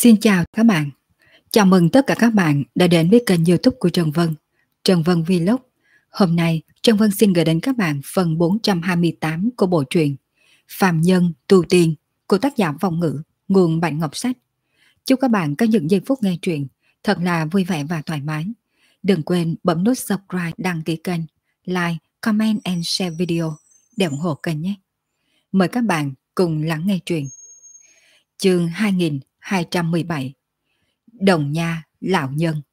Xin chào các bạn. Chào mừng tất cả các bạn đã đến với kênh YouTube của Trần Vân, Trần Vân Vlog. Hôm nay, Trần Vân xin gửi đến các bạn phần 428 của bộ truyện Phàm Nhân Tu Tiên của tác giả Vong Ngữ, nguồn Bạch Ngọc Sách. Chúc các bạn có những giây phút nghe truyện thật là vui vẻ và thoải mái. Đừng quên bấm nút subscribe, đăng ký kênh, like, comment and share video để ủng hộ kênh nhé. Mời các bạn cùng lắng nghe truyện. Chương 2217 Đồng Nha Lão Nhân.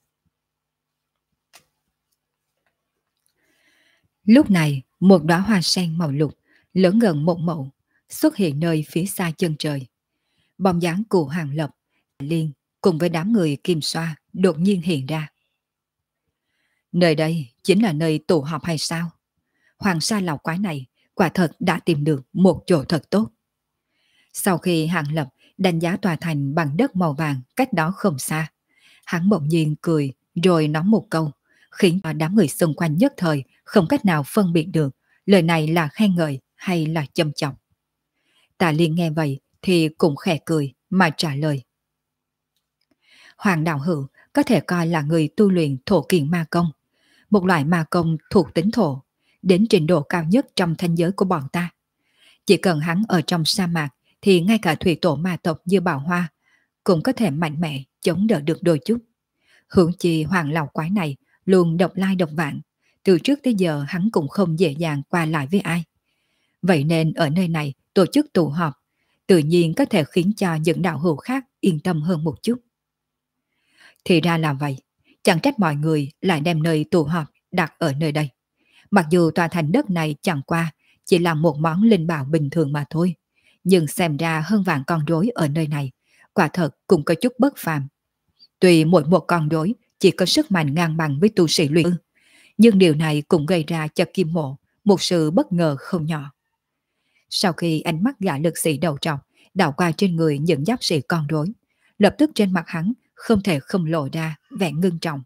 Lúc này, một đóa hoa sen màu lục lớn gần một mẫu xuất hiện nơi phía xa chân trời. Bóng dáng của Hàng Lập, Liên cùng với đám người Kim Xoa đột nhiên hiện ra. Nơi đây chính là nơi tụ họp hay sao? Hoàng sa lão quái này quả thật đã tìm được một chỗ thật tốt. Sau khi Hàng Lập đánh giá tòa thành bằng đất màu vàng cách đó không xa, hắn bỗng nhiên cười rồi nói một câu, khiến đám người xung quanh nhất thời không cách nào phân biệt được lời này là khen ngợi hay là châm chọc. Tạ Liên nghe vậy thì cũng khẽ cười mà trả lời. Hoàng đạo hữu có thể coi là người tu luyện thổ kiền ma công, một loại ma công thuộc tính thổ, đến trình độ cao nhất trong thanh giới của bọn ta. Chỉ cần hắn ở trong sa mạc thì ngay cả thủy tổ ma tộc như Bảo Hoa cũng có thể mạnh mẽ chống đỡ được đôi chút. Huống chi Hoàng lão quái này luôn độc lai độc vãng, từ trước tới giờ hắn cũng không dễ dàng qua lại với ai. Vậy nên ở nơi này tổ chức tụ họp, tự nhiên có thể khiến cho những đạo hữu khác yên tâm hơn một chút. Thì ra là vậy, chẳng trách mọi người lại đem nơi tụ họp đặt ở nơi đây. Mặc dù tòa thành đất này chẳng qua chỉ là một món linh bảo bình thường mà thôi, nhưng xem ra hơn vạn con rối ở nơi này, quả thật cũng có chút bất phàm. Tuy mỗi một con rối chỉ có sức mạnh ngang bằng với tu sĩ luyện ư, nhưng điều này cũng gây ra cho Kim Mộ một sự bất ngờ không nhỏ. Sau khi ánh mắt gã lực sĩ đầu trọc đảo qua trên người những giáp sĩ con rối, lập tức trên mặt hắn không thể không lộ ra vẻ ngưng trọng.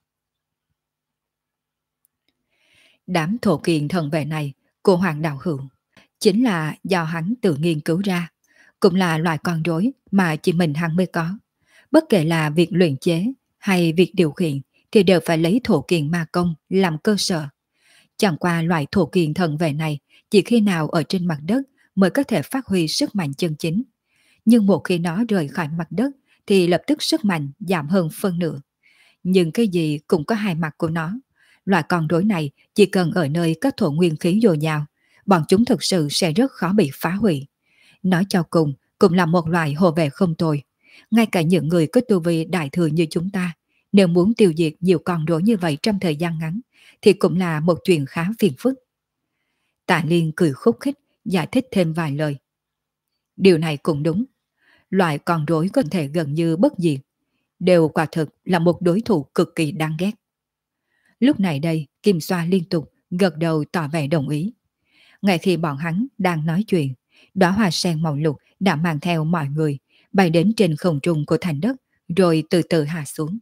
Đám thổ kiền thần vệ này của Hoàng đạo hữu chính là do hắn tự nghiên cứu ra, cũng là loại con rối mà chỉ mình hắn mới có. Bất kể là việc luyện chế hay việc điều khiển thì đều phải lấy thổ kiền ma công làm cơ sở. Chẳng qua loại thổ kiền thần vệ này chỉ khi nào ở trên mặt đất mới có thể phát huy sức mạnh chân chính. Nhưng một khi nó rời khỏi mặt đất thì lập tức sức mạnh giảm hơn phân nửa. Nhưng cái gì cũng có hai mặt của nó. Loại con rối này chỉ cần ở nơi có thổ nguyên khí dồi dào, bọn chúng thực sự sẽ rất khó bị phá hủy. Nói cho cùng, cũng là một loại hộ vệ không tồi. Ngay cả những người có tu vi đại thừa như chúng ta, nếu muốn tiêu diệt nhiều con rối như vậy trong thời gian ngắn, thì cũng là một chuyện khá phiền phức. Tạ Liên cười khúc khích, giải thích thêm vài lời. Điều này cũng đúng. Loại con rối có thể gần như bất diệt, đều quả thực là một đối thủ cực kỳ đáng ghét. Lúc này đây, Kim Xoa liên tục gật đầu tỏ vẻ đồng ý. Ngay khi bọn hắn đang nói chuyện, đóa hoa sen màu lục đã mang theo mọi người bay đến trên không trung của thành đất, rồi từ từ hạ xuống.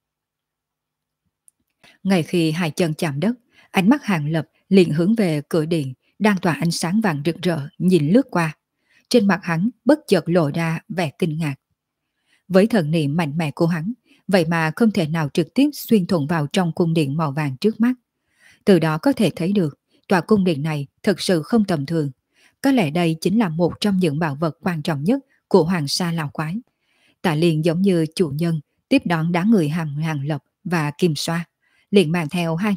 Ngay khi hai chân chạm đất, ánh mắt Hàng Lập liền hướng về cửa điện đang tỏa ánh sáng vàng rực rỡ nhìn lướt qua. Trên mặt hắn bất chợt lộ ra vẻ kinh ngạc. Với thần niệm mạnh mẽ của hắn, vậy mà không thể nào trực tiếp xuyên thủng vào trong cung điện màu vàng trước mắt. Từ đó có thể thấy được tòa cung điện này thực sự không tầm thường. Có lẽ đây chính là một trong những bảo vật quan trọng nhất của Hoàng sa lão quái. Tạ Liên giống như chủ nhân tiếp đón đám người Hàng Lập và Kim Xoa, liền mang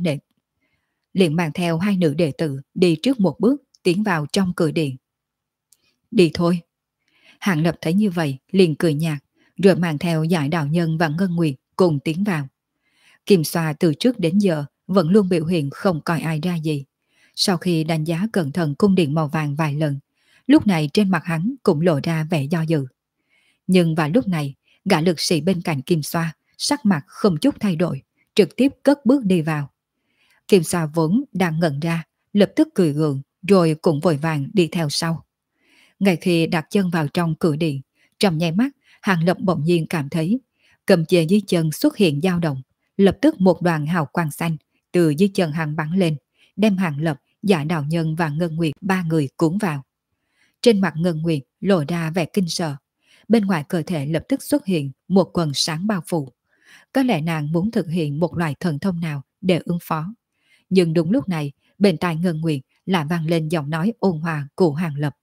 theo hai nữ đệ tử đi trước một bước tiến vào trong cửa điện. Đi thôi. Hàng Lập thấy như vậy liền cười nhạt, rồi mang theo Giải Đạo Nhân và Ngân Nguyệt cùng tiến vào. Kim Xoa từ trước đến giờ vẫn luôn biểu hiện không coi ai ra gì. Sau khi đánh giá cẩn thận cung điện màu vàng vài lần, lúc này trên mặt hắn cũng lộ ra vẻ do dự. Nhưng vào lúc này, gã lực sĩ bên cạnh Kim Xoa sắc mặt không chút thay đổi, trực tiếp cất bước đi vào. Kim Xoa vốn đang ngẩn ra, lập tức cười gượng rồi cũng vội vàng đi theo sau. Ngay khi đặt chân vào trong cửa điện, trong nháy mắt, Hàng Lập bỗng nhiên cảm thấy cầm chê dưới chân xuất hiện dao động, lập tức một đoàn hào quang xanh từ dưới chân hắn bắn lên, đem Hàng Lập, Giải Đạo Nhân và Ngân Nguyệt ba người cuốn vào. Trên mặt Ngân Nguyệt lộ ra vẻ kinh sợ, bên ngoài cơ thể lập tức xuất hiện một quần sáng bao phủ. Có lẽ nàng muốn thực hiện một loại thần thông nào để ứng phó. Nhưng đúng lúc này, bên tai Ngân Nguyệt lại vang lên giọng nói ôn hòa của Hàng Lập.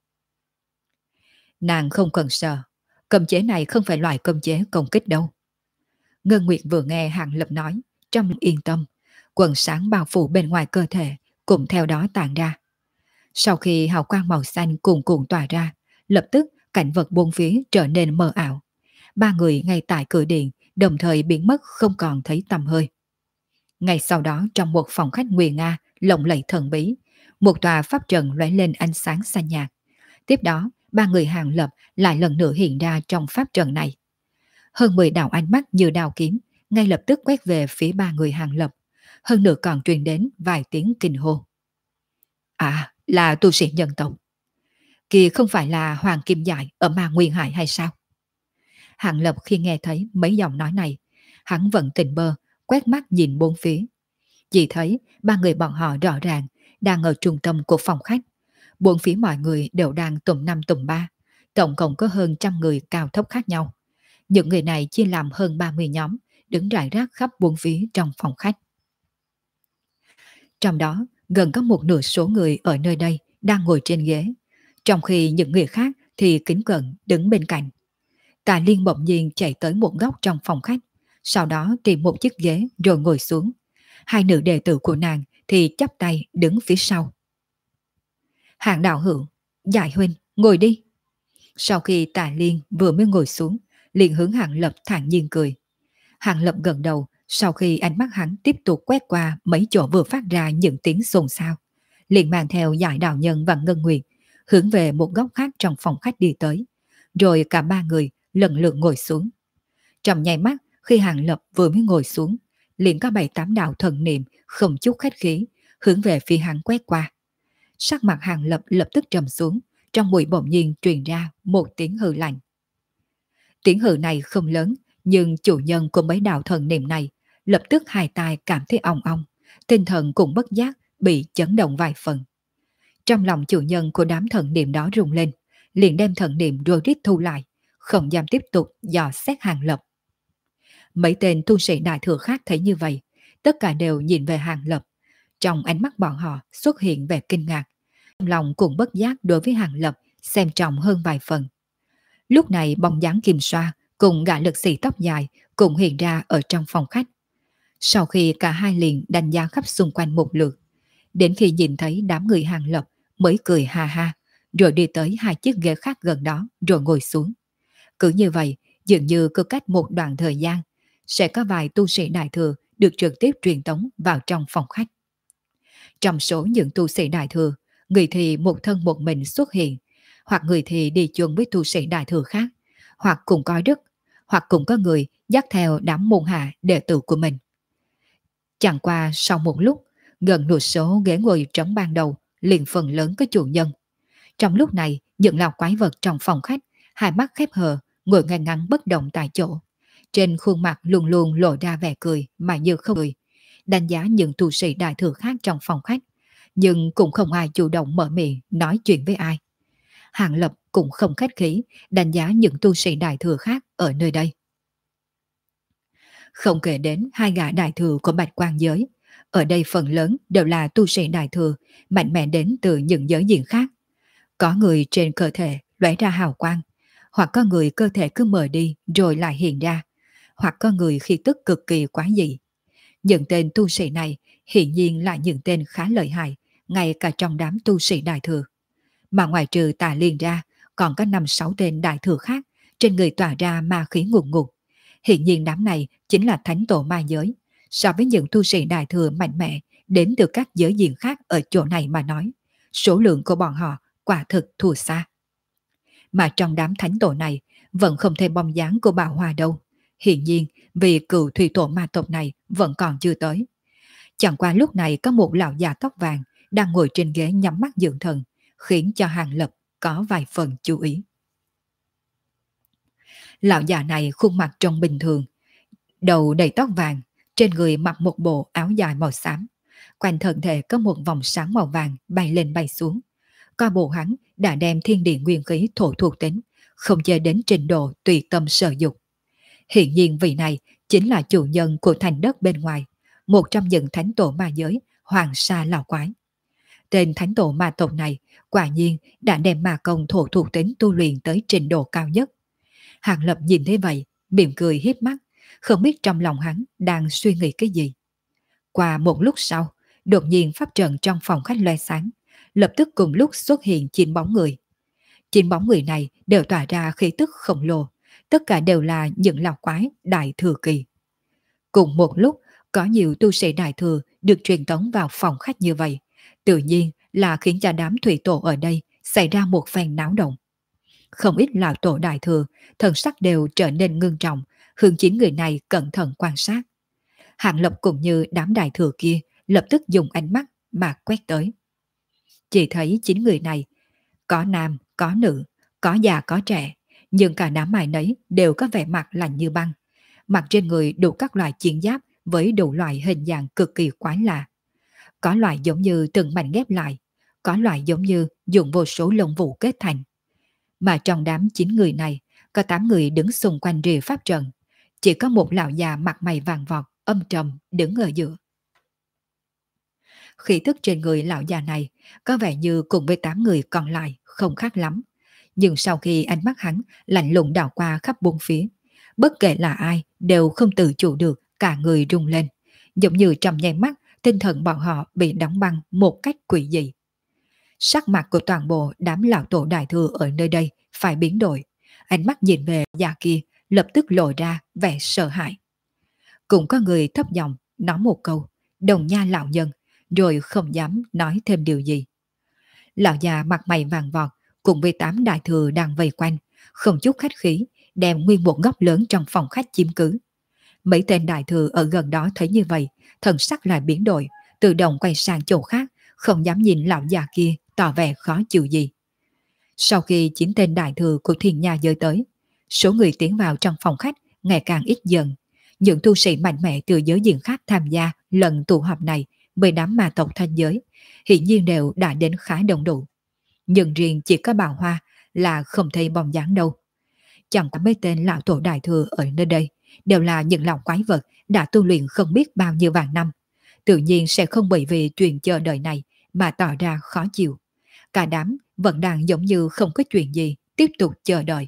Nàng không cần sợ, cấm chế này không phải loại cấm chế công kích đâu. Ngân Nguyệt vừa nghe Hàng Lập nói, trong lòng yên tâm, quần sáng bao phủ bên ngoài cơ thể cũng theo đó tản ra. Sau khi hào quang màu xanh cuồn cuộn tỏa ra, lập tức cảnh vật bốn phía trở nên mờ ảo. Ba người ngay tại cửa điện đồng thời biến mất không còn thấy tăm hơi. Ngay sau đó trong một phòng khách nguy nga lộng lẫy thần bí, một tòa pháp trận lóe lên ánh sáng xanh nhạt. Tiếp đó, ba người Hàng Lập lại lần nữa hiện ra trong pháp trận này. Hơn 10 đạo ánh mắt như đao kiếm, ngay lập tức quét về phía ba người Hàng Lập. Hơn nữa còn truyền đến vài tiếng kinh hô. À, là tu sĩ nhân tộc. Kia không phải là Hoàng Kim Dại ở Ma Nguyên Hải hay sao? Hàng Lập khi nghe thấy mấy dòng nói này, hắn vẫn tỉnh bơ, quét mắt nhìn bốn phía. Chỉ thấy ba người bọn họ rõ ràng đang ở trung tâm của phòng khách. Bốn phía mọi người đều đang tùm năm tùm ba, tổng cộng có hơn 100 người cao thấp khác nhau. Những người này chia làm hơn 30 nhóm, đứng rải rác khắp bốn phía trong phòng khách. Trong đó, gần có một nửa số người ở nơi đây đang ngồi trên ghế, trong khi những người khác thì kính cận đứng bên cạnh. Tà Liên bỗng nhiên chạy tới một góc trong phòng khách, sau đó tìm một chiếc ghế rồi ngồi xuống. Hai nữ đệ tử của nàng thì chắp tay đứng phía sau. Hạng đạo hữu, Giải huynh, ngồi đi. Sau khi Tà Liên vừa mới ngồi xuống, liền hướng Hạng Lập thản nhiên cười. Hạng Lập gật đầu, sau khi ánh mắt hắn tiếp tục quét qua mấy chỗ vừa phát ra những tiếng xôn xao, liền mang theo Giải đạo nhân và Ngân Nguyệt, hướng về một góc khác trong phòng khách đi tới. Rồi cả ba người lần lượt ngồi xuống. Trong nháy mắt, khi Hạng Lập vừa mới ngồi xuống, liền có 7-8 đạo thần niệm không chút khách khí, hướng về phía hắn quét qua. Sắc mặt Hàng Lập lập tức trầm xuống, trong mũi bỗng nhiên truyền ra một tiếng hừ lạnh. Tiếng hừ này không lớn, nhưng chủ nhân của mấy đạo thần niệm này lập tức hai tai cảm thấy ong ong, tinh thần cũng bất giác bị chấn động vài phần. Trong lòng chủ nhân của đám thần niệm đó rung lên, liền đem thần niệm rồi rít thu lại, không dám tiếp tục dò xét Hàng Lập. Mấy tên tu sĩ đại thừa khác thấy như vậy, tất cả đều nhìn về Hàng Lập. Trong ánh mắt bọn họ xuất hiện vẻ kinh ngạc, trong lòng cũng bất giác đối với Hàng Lập xem trọng hơn vài phần. Lúc này bóng dáng Kim Xoa cùng gã lực sĩ tóc dài cùng hiện ra ở trong phòng khách. Sau khi cả hai liền đánh giá khắp xung quanh một lượt, đến khi nhìn thấy đám người Hàng Lập mới cười ha ha, rồi đi tới hai chiếc ghế khác gần đó rồi ngồi xuống. Cứ như vậy, dường như cứ cách một đoạn thời gian, sẽ có vài tu sĩ đại thừa được trực tiếp truyền tống vào trong phòng khách. Trong số những tu sĩ đại thừa, người thì một thân một mình xuất hiện, hoặc người thì đi chung với tu sĩ đại thừa khác, hoặc cùng coi đức, hoặc cũng có người dắt theo đám môn hạ đệ tử của mình. Chẳng qua sau một lúc, gần nửa số ghế ngồi trống ban đầu liền phần lớn có chủ nhân. Trong lúc này, những lão quái vật trong phòng khách, hai mắt khép hờ, ngồi ngay ngắn bất động tại chỗ. Trên khuôn mặt luôn luôn lộ ra vẻ cười mà như không cười, đánh giá những tu sĩ đại thừa khác trong phòng khách, nhưng cũng không ai chủ động mở miệng nói chuyện với ai. Hàng Lập cũng không khách khí đánh giá những tu sĩ đại thừa khác ở nơi đây. Không kể đến hai gã đại thừa của Bạch Quang giới, ở đây phần lớn đều là tu sĩ đại thừa mạnh mẽ đến từ những giới diện khác. Có người trên cơ thể lóe ra hào quang, hoặc có người cơ thể cứ mờ đi rồi lại hiện ra, hoặc có người khí tức cực kỳ quá dị. Những tên tu sĩ này hiển nhiên là những tên khá lợi hại, ngay cả trong đám tu sĩ đại thừa. Mà ngoài trừ Tà Liên ra, còn có 5-6 tên đại thừa khác, trên người tỏa ra ma khí ngùn ngụt. Hiển nhiên đám này chính là thánh tổ ma giới. So với những tu sĩ đại thừa mạnh mẽ đến từ các giới diện khác ở chỗ này mà nói, số lượng của bọn họ quả thực thua xa. Mà trong đám thánh tổ này vẫn không thấy bóng dáng của Bảo Hòa đâu. Hiển nhiên vì cựu thủy tổ ma tộc này vẫn còn chưa tới. Chẳng qua lúc này có một lão già tóc vàng đang ngồi trên ghế nhắm mắt dưỡng thần, khiến cho Hàng Lập có vài phần chú ý. Lão già này khuôn mặt trông bình thường, đầu đầy tóc vàng, trên người mặc một bộ áo dài màu xám, quanh thân thể có một vòng sáng màu vàng bay lên bay xuống. Coi bộ hắn đã đem thiên địa nguyên khí thổ thuộc tính, không chơi đến trình độ tùy tâm sở dục. Hiện nhiên vị này chính là chủ nhân của thành đất bên ngoài, một trong những thánh tổ ma giới, Hoàng Sa Lão Quái. Tên thánh tổ ma tộc này quả nhiên đã đem ma công thổ thuộc tính tu luyện tới trình độ cao nhất. Hàng Lập nhìn thấy vậy, mỉm cười hiếp mắt, không biết trong lòng hắn đang suy nghĩ cái gì. Qua một lúc sau, đột nhiên pháp trận trong phòng khách loe sáng, lập tức cùng lúc xuất hiện 9 bóng người. 9 bóng người này đều tỏa ra khí tức khổng lồ, tất cả đều là những lão quái đại thừa kỳ. Cùng một lúc, có nhiều tu sĩ đại thừa được truyền tống vào phòng khách như vậy, tự nhiên là khiến cho đám thủy tổ ở đây xảy ra một phen náo động. Không ít lão tổ đại thừa, thần sắc đều trở nên ngưng trọng, hướng 9 người này cẩn thận quan sát. Hạng Lập cũng như đám đại thừa kia lập tức dùng ánh mắt mà quét tới. Chỉ thấy 9 người này, có nam, có nữ, có già có trẻ, nhưng cả đám mày nấy đều có vẻ mặt lạnh như băng. Mặc trên người đủ các loại chiến giáp với đủ loại hình dạng cực kỳ quái lạ. Có loại giống như từng mảnh ghép lại, có loại giống như dùng vô số lông vũ kết thành. Mà trong đám 9 người này, có 8 người đứng xung quanh rìa pháp trận. Chỉ có một lão già mặt mày vàng vọt, âm trầm đứng ở giữa. Khí tức trên người lão già này có vẻ như cùng với 8 người còn lại không khác lắm. Nhưng sau khi ánh mắt hắn lạnh lùng đảo qua khắp bốn phía, bất kể là ai đều không tự chủ được, cả người rung lên. Giống như trong nháy mắt, tinh thần bọn họ bị đóng băng một cách quỷ dị. Sắc mặt của toàn bộ đám lão tổ đại thừa ở nơi đây phải biến đổi. Ánh mắt nhìn về già kia lập tức lộ ra vẻ sợ hãi. Cũng có người thấp giọng nói một câu, đồng nha lão nhân, rồi không dám nói thêm điều gì. Lão già mặt mày vàng vọt cùng với 8 đại thừa đang vây quanh, không chút khách khí, đem nguyên một góc lớn trong phòng khách chiếm cứ. Mấy tên đại thừa ở gần đó thấy như vậy, thần sắc lại biến đổi, tự động quay sang chỗ khác, không dám nhìn lão già kia, tỏ vẻ khó chịu gì. Sau khi 9 tên đại thừa của Thiên Nha giới tới, số người tiến vào trong phòng khách ngày càng ít dần. Những tu sĩ mạnh mẽ từ giới diện khác tham gia lần tụ họp này với đám ma tộc thanh giới, hiển nhiên đều đã đến khá đông đủ. Nhưng riêng chỉ có Bảo Hoa là không thấy bóng dáng đâu. Chẳng có mấy tên lão tổ đại thừa ở nơi đây đều là những lão quái vật đã tu luyện không biết bao nhiêu vạn năm, tự nhiên sẽ không bởi vì chuyện chờ đợi này mà tỏ ra khó chịu. Cả đám vẫn đang giống như không có chuyện gì, tiếp tục chờ đợi.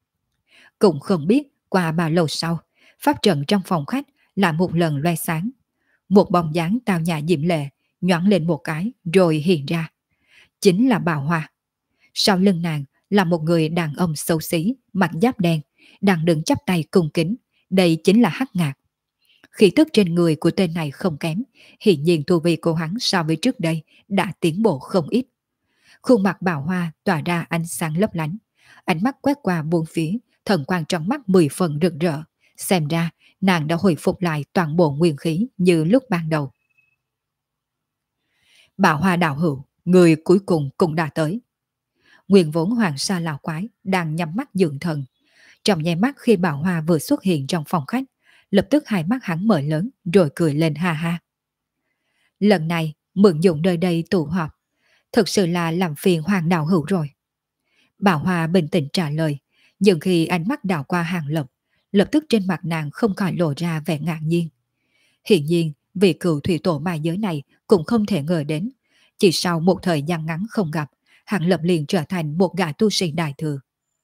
Cũng không biết qua bao lâu sau, pháp trận trong phòng khách lại một lần loe sáng. Một bóng dáng tao nhã diễm lệ nhoáng lên một cái rồi hiện ra. Chính là Bảo Hoa. Sau lưng nàng là một người đàn ông xấu xí, mặt giáp đen, đang đứng chắp tay cung kính. Đây chính là Hắc Ngạc. Khí tức trên người của tên này không kém, hiển nhiên tu vi của hắn so với trước đây đã tiến bộ không ít. Khuôn mặt Bảo Hoa tỏa ra ánh sáng lấp lánh, ánh mắt quét qua buông phía, thần quang trong mắt 10 phần rực rỡ. Xem ra nàng đã hồi phục lại toàn bộ nguyên khí như lúc ban đầu. Bảo Hoa đạo hữu, người cuối cùng cũng đã tới. Nguyên vốn Hoàng Sa lão quái đang nhắm mắt dưỡng thần. Trong nháy mắt khi Bảo Hoa vừa xuất hiện trong phòng khách, lập tức hai mắt hắn mở lớn rồi cười lên ha ha. Lần này mượn dụng nơi đây tụ họp, thực sự là làm phiền Hoàng đạo hữu rồi. Bảo Hoa bình tĩnh trả lời, nhưng khi ánh mắt đảo qua Hàng Lập, lập tức trên mặt nàng không khỏi lộ ra vẻ ngạc nhiên. Hiển nhiên, vị cựu thủy tổ ma giới này cũng không thể ngờ đến, chỉ sau một thời gian ngắn không gặp, Hàng Lập liền trở thành một gã tu sĩ đại thừa.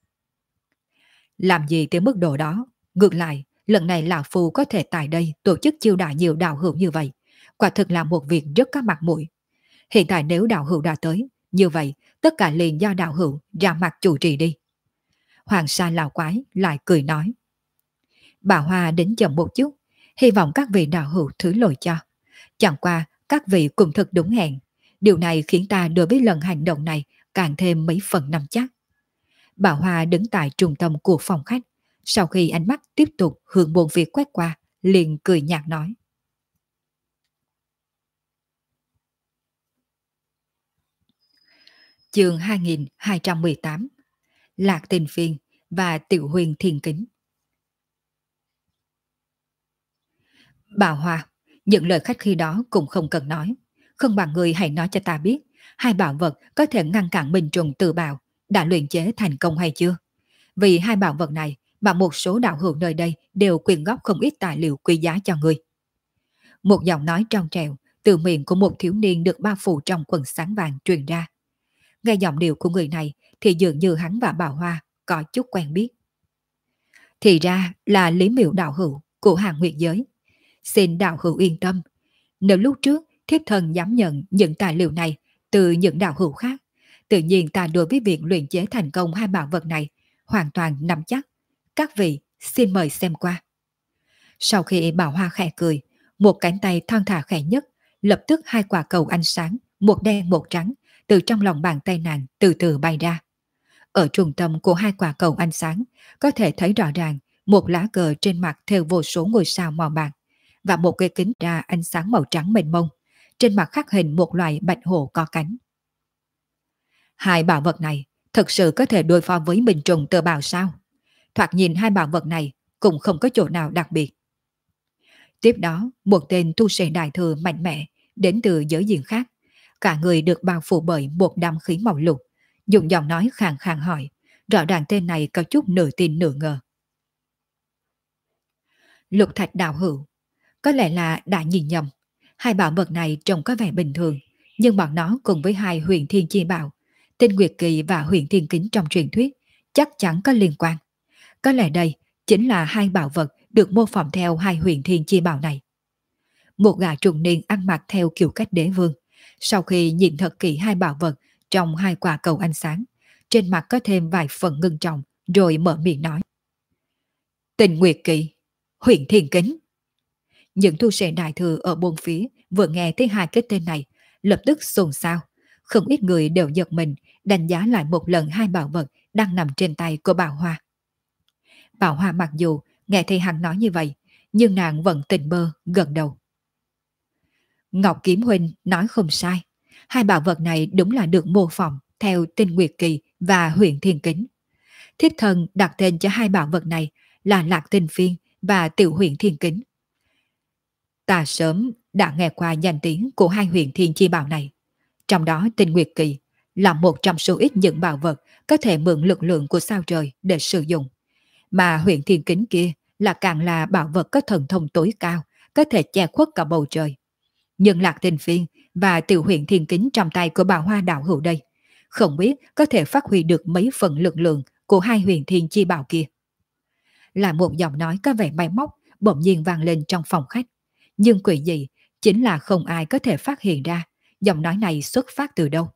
Làm gì tới mức độ đó? Ngược lại, lần này lão phu có thể tại đây tổ chức chiêu đãi nhiều đạo hữu như vậy, quả thực là một việc rất có mặt mũi. Hiện tại nếu đạo hữu đã tới, như vậy tất cả liền do đạo hữu ra mặt chủ trì đi. Hoàng Sa lão quái lại cười nói. Bà Hoa đến chậm một chút, hy vọng các vị đạo hữu thứ lỗi cho. Chẳng qua các vị cùng thật đúng hẹn, điều này khiến ta đối với lần hành động này càng thêm mấy phần nắm chắc. Bà Hoa đứng tại trung tâm của phòng khách, sau khi ánh mắt tiếp tục hướng bốn phía quét qua, liền cười nhạt nói. Chương 2218 Lạc Tình Phiên và Tiểu Huyền Thiên Kính. Bà Hoa, những lời khách khi đó cũng không cần nói. Không bằng người hãy nói cho ta biết, hai bảo vật có thể ngăn cản binh trùng tự bào đã luyện chế thành công hay chưa? Vì hai bảo vật này mà một số đạo hữu nơi đây đều quyên góp không ít tài liệu quý giá cho ngươi. Một giọng nói trong trẻo từ miệng của một thiếu niên được bao phủ trong quần sáng vàng truyền ra. Nghe giọng điệu của người này thì dường như hắn và Bảo Hoa có chút quen biết. Thì ra là Lý Miệu đạo hữu của hàng nguyệt giới. Xin đạo hữu yên tâm, nếu lúc trước thiếp thần dám nhận những tài liệu này từ những đạo hữu khác, tự nhiên ta đối với việc luyện chế thành công hai bảo vật này hoàn toàn nắm chắc. Các vị xin mời xem qua. Sau khi Bảo Hoa khẽ cười, một cánh tay thon thả khẽ nhất, lập tức hai quả cầu ánh sáng, một đen một trắng, từ trong lòng bàn tay nàng từ từ bay ra. Ở trung tâm của hai quả cầu ánh sáng, có thể thấy rõ ràng một lá cờ trên mặt thêu vô số ngôi sao màu bạc và một cái kính ra ánh sáng màu trắng mênh mông, trên mặt khắc hình một loài bạch hổ có cánh. Hai bảo vật này thực sự có thể đối phó với Minh Trùng Tơ Bào sao? Thoạt nhìn hai bảo vật này cũng không có chỗ nào đặc biệt. Tiếp đó, một tên tu sĩ đại thừa mạnh mẽ đến từ giới diện khác, cả người được bao phủ bởi một đám khí màu lục, dùng giọng nói khàn khàn hỏi, rõ ràng tên này có chút nửa tin nửa ngờ. Lục Thạch đạo hữu, có lẽ là đã nhìn nhầm, hai bảo vật này trông có vẻ bình thường, nhưng bọn nó cùng với hai huyền thiên chi bảo, tên Nguyệt Kỳ và huyền thiên kính trong truyền thuyết, chắc chắn có liên quan. Có lẽ đây chính là hai bảo vật được mô phỏng theo hai huyền thiên chi bảo này. Một gã trung niên ăn mặc theo kiểu cách đế vương, sau khi nhìn thật kỹ hai bảo vật trong hai quả cầu ánh sáng, trên mặt có thêm vài phần ngưng trọng, rồi mở miệng nói. Tình Nguyệt Kỳ, huyền thiên kính. Những tu sĩ đại thừa ở bốn phía vừa nghe thấy hai cái tên này, lập tức xôn xao. Không ít người đều giật mình, đánh giá lại một lần hai bảo vật đang nằm trên tay của Bảo Hoa. Bảo Hoa mặc dù nghe thấy hắn nói như vậy, nhưng nàng vẫn tỉnh bơ, gật đầu. Ngọc Kiếm Huynh nói không sai, hai bảo vật này đúng là được mô phỏng theo Tinh Nguyệt Kỳ và Huyền Thiên Kính. Thiếp thần đặt tên cho hai bảo vật này là Lạc Tinh Phiên và Tiểu Huyền Thiên Kính. Ta sớm đã nghe qua danh tiếng của hai huyền thiên chi bảo này. Trong đó Tinh Nguyệt Kỳ là một trong số ít những bảo vật có thể mượn lực lượng của sao trời để sử dụng. Mà huyền thiên kính kia càng là bảo vật có thần thông tối cao, có thể che khuất cả bầu trời. Nhưng Lạc Tinh Phiên và Tiểu Huyền Thiên Kính trong tay của Bảo Hoa đạo hữu đây, không biết có thể phát huy được mấy phần lực lượng của hai huyền thiên chi bảo kia. Là một giọng nói có vẻ máy móc bỗng nhiên vang lên trong phòng khách. Nhưng quỷ dị chính là không ai có thể phát hiện ra giọng nói này xuất phát từ đâu.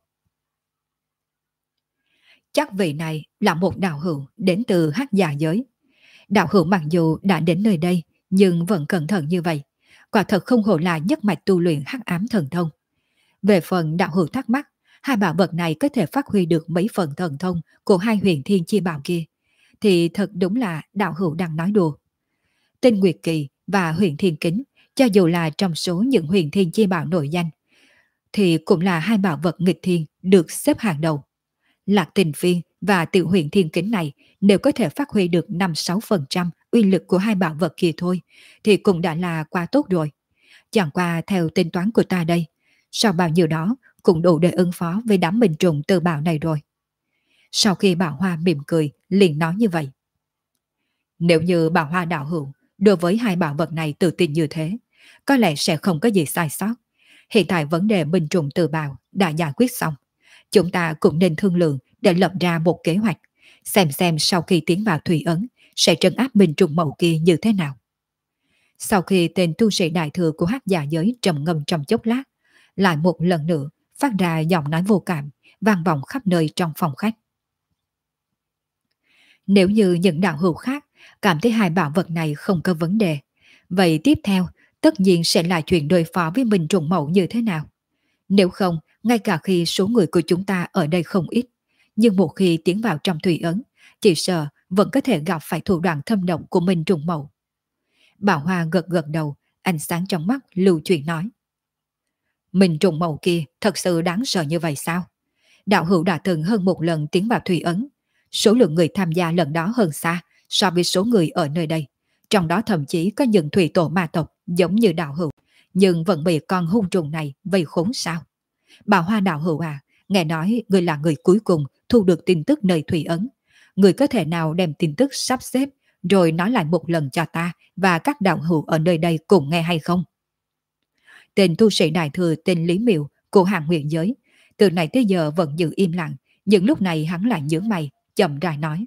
Chắc vị này là một đạo hữu đến từ Hắc Dạ giới. Đạo hữu mặc dù đã đến nơi đây nhưng vẫn cẩn thận như vậy, quả thật không hổ là nhất mạch tu luyện hắc ám thần thông. Về phần đạo hữu thắc mắc, hai bảo vật này có thể phát huy được mấy phần thần thông của hai huyền thiên chi bảo kia, thì thật đúng là đạo hữu đang nói đùa. Tinh Nguyệt Kỳ và huyền thiên kính, cho dù là trong số những huyền thiên chi bảo nổi danh, thì cũng là hai bảo vật nghịch thiên được xếp hàng đầu. Lạc Tình Phiên và Tiểu Huyền Thiên Kính này nếu có thể phát huy được 5-6% uy lực của hai bảo vật kia thôi, thì cũng đã là quá tốt rồi. Chẳng qua theo tính toán của ta đây, sau bao nhiêu đó cũng đủ để ứng phó với đám Minh Trùng Từ Bảo này rồi. Sau khi Bảo Hoa mỉm cười, liền nói như vậy. Nếu như Bảo Hoa đạo hữu đối với hai bảo vật này tự tin như thế, có lẽ sẽ không có gì sai sót. Hiện tại vấn đề Minh Trùng Từ Bảo đã giải quyết xong. Chúng ta cũng nên thương lượng để lập ra một kế hoạch, xem sau khi tiến vào Thủy Ấn sẽ trấn áp Minh Trùng mẫu kia như thế nào. Sau khi tên tu sĩ đại thừa của Hắc Dạ giới trầm ngâm trong chốc lát, lại một lần nữa phát ra giọng nói vô cảm, vang vọng khắp nơi trong phòng khách. Nếu như những đạo hữu khác cảm thấy hai bảo vật này không có vấn đề, vậy tiếp theo tất nhiên sẽ là chuyện đối phó với Minh Trùng mẫu như thế nào. Nếu không, ngay cả khi số người của chúng ta ở đây không ít, nhưng một khi tiến vào trong Thủy Ấn, chỉ sợ vẫn có thể gặp phải thủ đoạn thâm độc của Minh Trùng mẫu. Bảo Hoa gật gật đầu, ánh sáng trong mắt lưu chuyển nói. Minh Trùng mẫu kia thật sự đáng sợ như vậy sao? Đạo hữu đã từng hơn một lần tiến vào Thủy Ấn, số lượng người tham gia lần đó hơn xa so với số người ở nơi đây. Trong đó thậm chí có những thủy tổ ma tộc giống như đạo hữu, nhưng vẫn bị con hung trùng này vây khốn sao? Bảo Hoa đạo hữu à, nghe nói người là người cuối cùng thu được tin tức nơi Thủy Ấn. người có thể nào đem tin tức sắp xếp rồi nói lại một lần cho ta và các đạo hữu ở nơi đây cùng nghe hay không? Tên tu sĩ đại thừa tên Lý Miệu của hàng huyện giới, từ nãy tới giờ vẫn giữ im lặng, nhưng lúc này hắn lại nhướng mày, chậm rãi nói.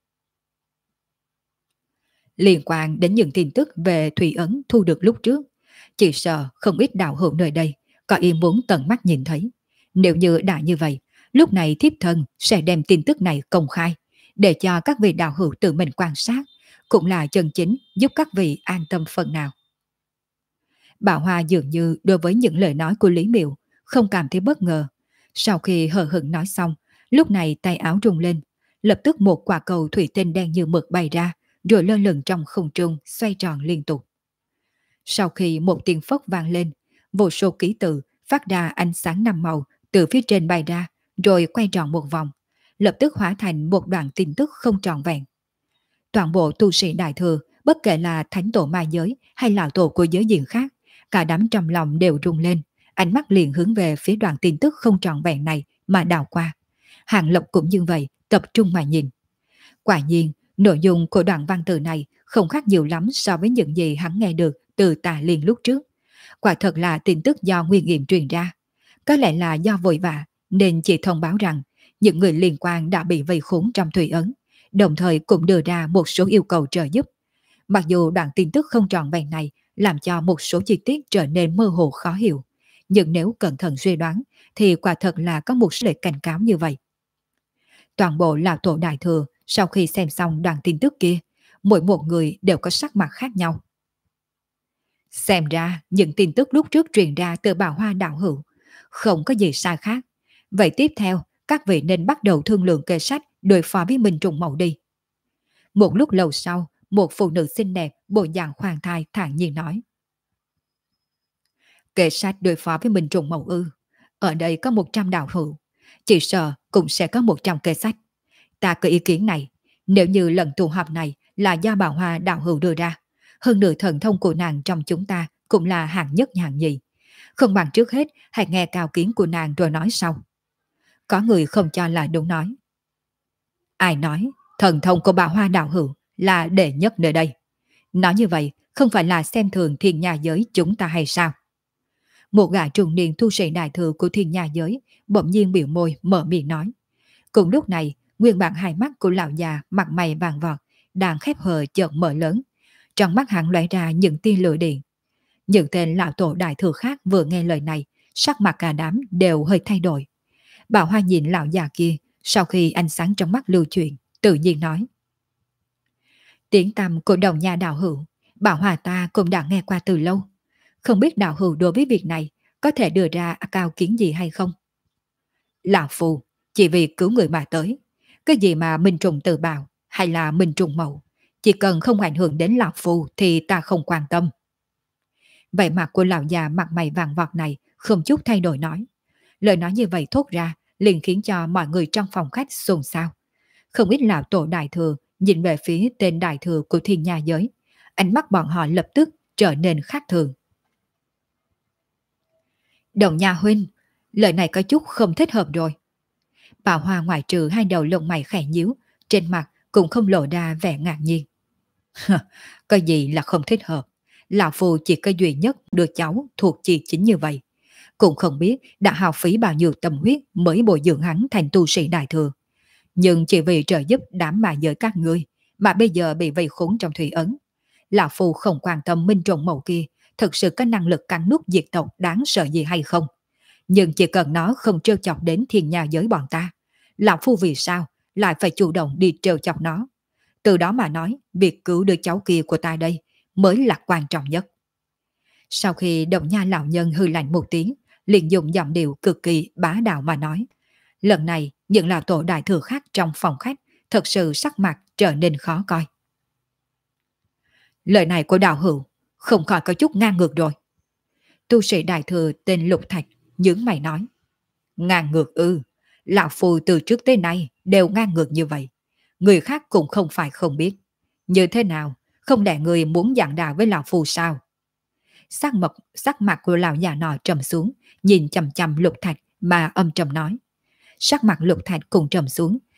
Liên quan đến những tin tức về Thủy Ấn thu được lúc trước, chỉ sợ không ít đạo hữu nơi đây có ý muốn tận mắt nhìn thấy. Nếu như đã như vậy, lúc này thiếp thân sẽ đem tin tức này công khai, để cho các vị đạo hữu tự mình quan sát, cũng là chân chính giúp các vị an tâm phần nào. Bảo Hoa dường như đối với những lời nói của Lý Miệu không cảm thấy bất ngờ. Sau khi hờ hững nói xong, lúc này tay áo rung lên, lập tức một quả cầu thủy tinh đen như mực bay ra, rồi lơ lửng trong không trung xoay tròn liên tục. Sau khi một tiếng phốc vang lên, vô số ký tự phát ra ánh sáng năm màu từ phía trên bay ra, rồi quay tròn một vòng, lập tức hóa thành một đoạn tin tức không trọn vẹn. Toàn bộ tu sĩ đại thừa, bất kể là thánh tổ ma giới hay lão tổ của giới diện khác, cả đám trong lòng đều rung lên, ánh mắt liền hướng về phía đoạn tin tức không trọn vẹn này mà đảo qua. Hàng Lộc cũng như vậy, tập trung mà nhìn. Quả nhiên, nội dung của đoạn văn từ này không khác nhiều lắm so với những gì hắn nghe được từ Tà Liên lúc trước. Quả thật là tin tức do Nguyên Nghiệm truyền ra. Có lẽ là do vội vã nên chỉ thông báo rằng những người liên quan đã bị vây khốn trong thủy ấn, đồng thời cũng đưa ra một số yêu cầu trợ giúp. Mặc dù đoạn tin tức không trọn vẹn này làm cho một số chi tiết trở nên mơ hồ khó hiểu, nhưng nếu cẩn thận suy đoán thì quả thật là có một số lời cảnh cáo như vậy. Toàn bộ lão tổ đại thừa sau khi xem xong đoạn tin tức kia, mỗi một người đều có sắc mặt khác nhau. Xem ra những tin tức lúc trước truyền ra từ Bảo Hoa đạo hữu không có gì sai khác. Vậy tiếp theo, các vị nên bắt đầu thương lượng kê sách đối phó với Minh Trùng Mậu đi. Một lúc lâu sau, một phụ nữ xinh đẹp, bộ dạng khoan thai thản nhiên nói. Kê sách đối phó với Minh Trùng Mậu ư? Ở đây có 100 đạo hữu, chỉ sợ cũng sẽ có 100 kê sách. Ta có ý kiến này, nếu như lần tụ họp này là do Bảo Hoa đạo hữu đưa ra, hơn nữa thần thông của nàng trong chúng ta cũng là hạng nhất hạng nhì. Không bằng trước hết hãy nghe cao kiến của nàng rồi nói sau. Có người không cho là đúng nói. Ai nói thần thông của Bảo Hoa đạo hữu là đệ nhất nơi đây? Nói như vậy không phải là xem thường thiên nhà giới chúng ta hay sao? Một gã trung niên tu sĩ đại thừa của thiên nhà giới bỗng nhiên biểu môi mở miệng nói. Cùng lúc này, nguyên bản hai mắt của lão già mặt mày vàng vọt, đang khép hờ chợt mở lớn. Trong mắt hắn lóe ra những tia lửa điện. Những tên lão tổ đại thừa khác vừa nghe lời này, sắc mặt cả đám đều hơi thay đổi. Bảo Hoa nhìn lão già kia, sau khi ánh sáng trong mắt lưu chuyển, tự nhiên nói. Tiếng tăm của đồng nhà đạo hữu, Bảo Hoa ta cũng đã nghe qua từ lâu. Không biết đạo hữu đối với việc này có thể đưa ra cao kiến gì hay không? Lão phù, chỉ vì cứu người mà tới. Cái gì mà Minh Trùng tự bào hay là Minh Trùng mậu, chỉ cần không ảnh hưởng đến lão phù thì ta không quan tâm. Vậy mặt của lão già mặt mày vàng vọt này không chút thay đổi nói. Lời nói như vậy thốt ra liền khiến cho mọi người trong phòng khách xôn xao. Không ít lão tổ đại thừa nhìn về phía tên đại thừa của thiên nhà giới. Ánh mắt bọn họ lập tức trở nên khác thường. Đồng nhà huynh, lời này có chút không thích hợp rồi. Bảo Hoa ngoại trừ hai đầu lông mày khẽ nhíu, trên mặt cũng không lộ ra vẻ ngạc nhiên. Có gì là không thích hợp? Lão Phu chỉ có duy nhất đứa cháu thuộc chi chính như vậy. Cũng không biết đã hao phí bao nhiêu tâm huyết mới bồi dưỡng hắn thành tu sĩ đại thừa. Nhưng chỉ vì trợ giúp đám mà giới các ngươi mà bây giờ bị vây khốn trong thủy ấn. Lão Phu không quan tâm Minh Trùng Mậu kia thực sự có năng lực cắn nuốt diệt tộc đáng sợ gì hay không. Nhưng chỉ cần nó không trêu chọc đến thiên nhà giới bọn ta, Lão Phu vì sao lại phải chủ động đi trêu chọc nó. Từ đó mà nói, việc cứu đứa cháu kia của ta đây mới là quan trọng nhất. Sau khi đồng nha lão nhân hư lạnh một tiếng, liền dùng giọng điệu cực kỳ bá đạo mà nói. Lần này, những lão tổ đại thừa khác trong phòng khách thật sự sắc mặt trở nên khó coi. Lời này của đạo hữu không khỏi có chút ngang ngược rồi. Tu sĩ đại thừa tên Lục Thạch nhướng mày nói. Ngang ngược ư? Lão Phu từ trước tới nay đều ngang ngược như vậy. Người khác cũng không phải không biết. Như thế nào, không lẽ người muốn giảng đạo với Lão Phu sao? Sắc mặt của lão già nọ trầm xuống, nhìn chằm chằm Lục Thạch mà âm trầm nói. Sắc mặt Lục Thạch cũng trầm xuống,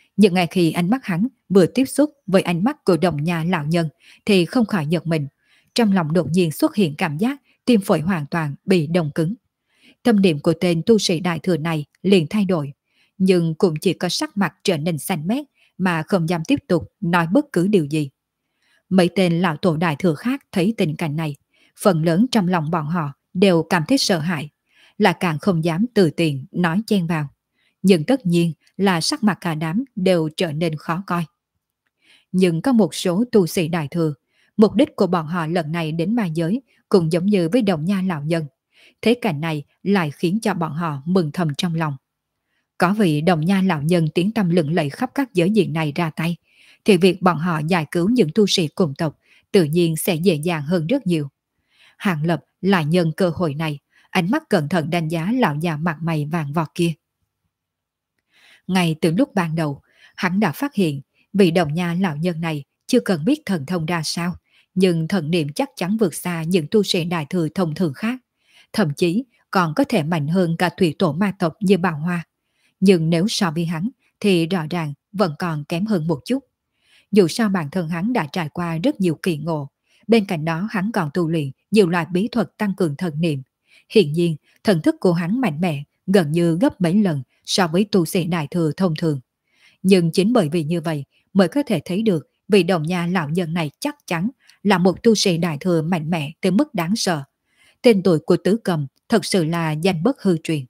Nhưng ngay khi ánh mắt hắn vừa tiếp xúc với ánh mắt của Đồng Nha lão nhân thì không khỏi giật mình. Trong lòng đột nhiên xuất hiện cảm giác tim phổi hoàn toàn bị đông cứng. Tâm niệm của tên tu sĩ đại thừa này liền thay đổi, nhưng cũng chỉ có sắc mặt trở nên xanh mét mà không dám tiếp tục nói bất cứ điều gì. Mấy tên lão tổ đại thừa khác thấy tình cảnh này, phần lớn trong lòng bọn họ đều cảm thấy sợ hãi, là càng không dám từ tiện nói chen vào. Nhưng tất nhiên là sắc mặt cả đám đều trở nên khó coi. Nhưng có một số tu sĩ đại thừa, mục đích của bọn họ lần này đến ma giới cũng giống như với Đồng Nha lão nhân. Thế cảnh này lại khiến cho bọn họ mừng thầm trong lòng. Có vị Đồng Nha lão nhân tiếng tăm lừng lẫy khắp các giới diện này ra tay, thì việc bọn họ giải cứu những tu sĩ cùng tộc tự nhiên sẽ dễ dàng hơn rất nhiều. Hàng Lập lại nhân cơ hội này, ánh mắt cẩn thận đánh giá lão già mặt mày vàng vọt kia. Ngay từ lúc ban đầu, hắn đã phát hiện vị Đồng Nha lão nhân này chưa cần biết thần thông ra sao, nhưng thần niệm chắc chắn vượt xa những tu sĩ đại thừa thông thường khác, thậm chí còn có thể mạnh hơn cả thủy tổ ma tộc như Bảo Hoa. Nhưng nếu so với hắn thì rõ ràng vẫn còn kém hơn một chút. Dù sao bản thân hắn đã trải qua rất nhiều kỳ ngộ, bên cạnh đó hắn còn tu luyện nhiều loại bí thuật tăng cường thần niệm. Hiện nhiên, thần thức của hắn mạnh mẽ gần như gấp mấy lần so với tu sĩ đại thừa thông thường. Nhưng chính bởi vì như vậy mới có thể thấy được vị Đồng Nha lão nhân này chắc chắn là một tu sĩ đại thừa mạnh mẽ tới mức đáng sợ. Tên tuổi của Tứ Cầm thật sự là danh bất hư truyền.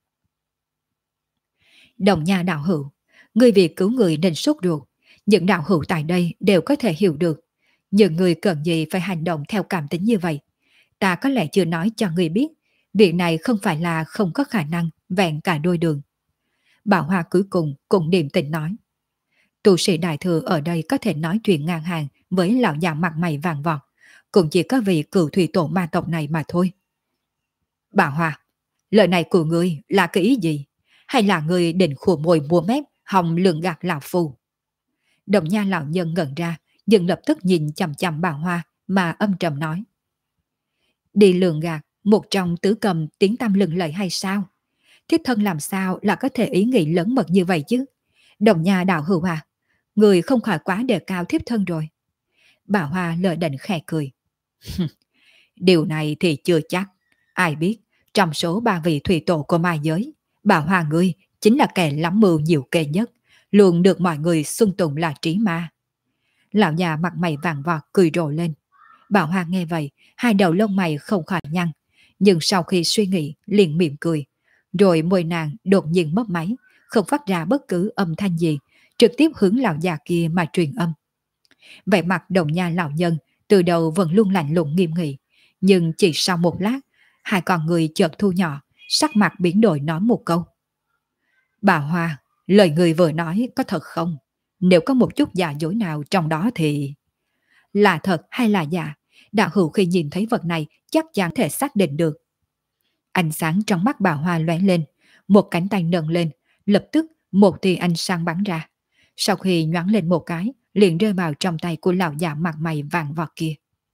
Đồng Nha đạo hữu, người vì cứu người nên sốt ruột. Những đạo hữu tại đây đều có thể hiểu được. Nhưng người cần gì phải hành động theo cảm tính như vậy? Ta có lẽ chưa nói cho người biết, việc này không phải là không có khả năng vẹn cả đôi đường. Bảo Hoa cuối cùng cũng điềm tĩnh nói. Tu sĩ đại thừa ở đây có thể nói chuyện ngang hàng với lão già mặt mày vàng vọt, cũng chỉ có vị cửu thủy tổ ma tộc này mà thôi. Bảo Hoa, lời này của ngươi là cái ý gì? Hay là ngươi định khua môi mua mép hòng lường gạt lão phu? Đồng Nha lão nhân ngẩn ra, nhưng lập tức nhìn chằm chằm Bảo Hoa mà âm trầm nói. Đi lường gạt một trong tứ cầm tiếng tăm lừng lẫy hay sao? Thiếp thân làm sao là có thể ý nghĩ lớn mật như vậy chứ? Đồng Nha đạo hữu à, người không khỏi quá đề cao thiếp thân rồi. Bảo Hoa lờ đễnh khẽ cười. Điều này thì chưa chắc. Ai biết, trong số ba vị thủy tổ của ma giới, Bảo Hoa ngươi chính là kẻ lắm mưu nhiều kê nhất, luôn được mọi người xưng tụng là trí ma. Lão già mặt mày vàng vọt cười rộ lên. Bảo Hoa nghe vậy, hai đầu lông mày không khỏi nhăn, nhưng sau khi suy nghĩ liền mỉm cười, rồi môi nàng đột nhiên mấp máy, không phát ra bất cứ âm thanh gì, trực tiếp hướng lão già kia mà truyền âm. Vẻ mặt Đồng Nha lão nhân từ đầu vẫn luôn lạnh lùng nghiêm nghị, nhưng chỉ sau một lát, hai con người chợt thu nhỏ, sắc mặt biến đổi nói một câu. Bà Hoa, lời người vừa nói có thật không? Nếu có một chút giả dối nào trong đó thì... Là thật hay là giả? Đạo hữu khi nhìn thấy vật này chắc chắn thể xác định được. Ánh sáng trong mắt bà Hoa lóe lên, một cánh tay nâng lên, lập tức một tia ánh sáng bắn ra. Sau khi nhoáng lên một cái, liền rơi vào trong tay của lão già mặt mày vàng vọt kia.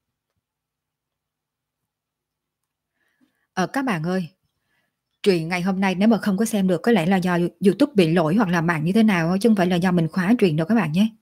Các bạn ơi, truyện ngày hôm nay nếu mà không có xem được có lẽ là do YouTube bị lỗi hoặc là mạng như thế nào, chứ không phải là do mình khóa truyện đâu các bạn nhé.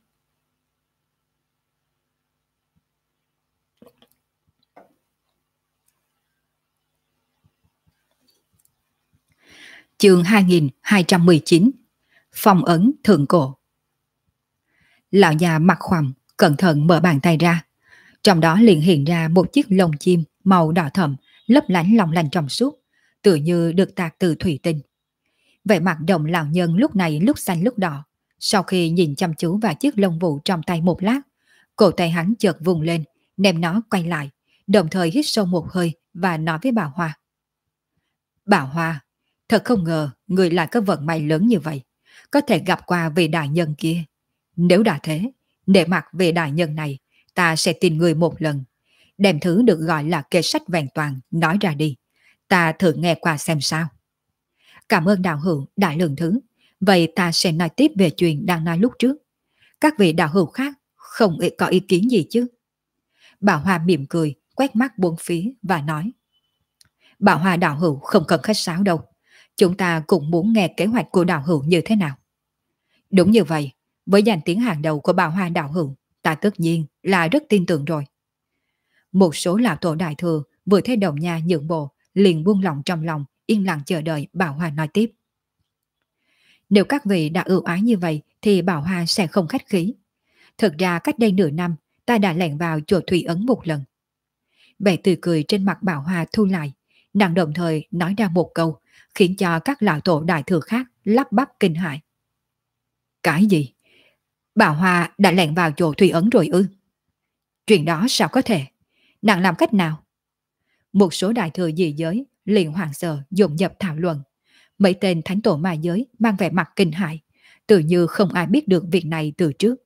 Chương 2219 Phong ấn thượng cổ. Lão già mặt khoằm cẩn thận mở bàn tay ra, trong đó liền hiện ra một chiếc lông chim màu đỏ thẫm, lấp lánh long lanh trong suốt, tựa như được tạc từ thủy tinh. Vẻ mặt Đồng lão nhân lúc này lúc xanh lúc đỏ, sau khi nhìn chăm chú vào chiếc lông vũ trong tay một lát, cổ tay hắn chợt vùng lên, ném nó quay lại, đồng thời hít sâu một hơi và nói với bà Hoa. Bà Hoa, thật không ngờ người lại có vận may lớn như vậy, có thể gặp qua vị đại nhân kia. Nếu đã thế, để mặt vị đại nhân này, ta sẽ tin người một lần. Đem thứ được gọi là kê sách vẹn toàn nói ra đi, ta thử nghe qua xem sao. Cảm ơn đạo hữu đã lượng thứ, vậy ta sẽ nói tiếp về chuyện đang nói lúc trước. Các vị đạo hữu khác không có ý kiến gì chứ? Bảo Hoa mỉm cười, quét mắt bốn phía và nói. Bảo Hoa đạo hữu không cần khách sáo đâu. Chúng ta cũng muốn nghe kế hoạch của đạo hữu như thế nào. Đúng như vậy, với danh tiếng hàng đầu của Bảo Hoa đạo hữu, ta tất nhiên là rất tin tưởng rồi. Một số lão tổ đại thừa vừa thấy Đồng Nha nhượng bộ, liền buông lòng trong lòng, yên lặng chờ đợi Bảo Hoa nói tiếp. Nếu các vị đã ưu ái như vậy thì Bảo Hoa sẽ không khách khí. Thực ra cách đây nửa năm, ta đã lẻn vào chùa Thủy Ấn một lần. Vẻ tươi cười trên mặt Bảo Hoa thu lại, nàng đồng thời nói ra một câu, khiến cho các lão tổ đại thừa khác lắp bắp kinh hãi. Cái gì? Bảo Hoa đã lẻn vào chùa Thủy Ấn rồi ư? Chuyện đó sao có thể? Nàng làm cách nào? Một số đại thừa dị giới liền hoảng sợ dồn dập thảo luận. Mấy tên thánh tổ ma giới mang vẻ mặt kinh hãi, tự như không ai biết được việc này từ trước.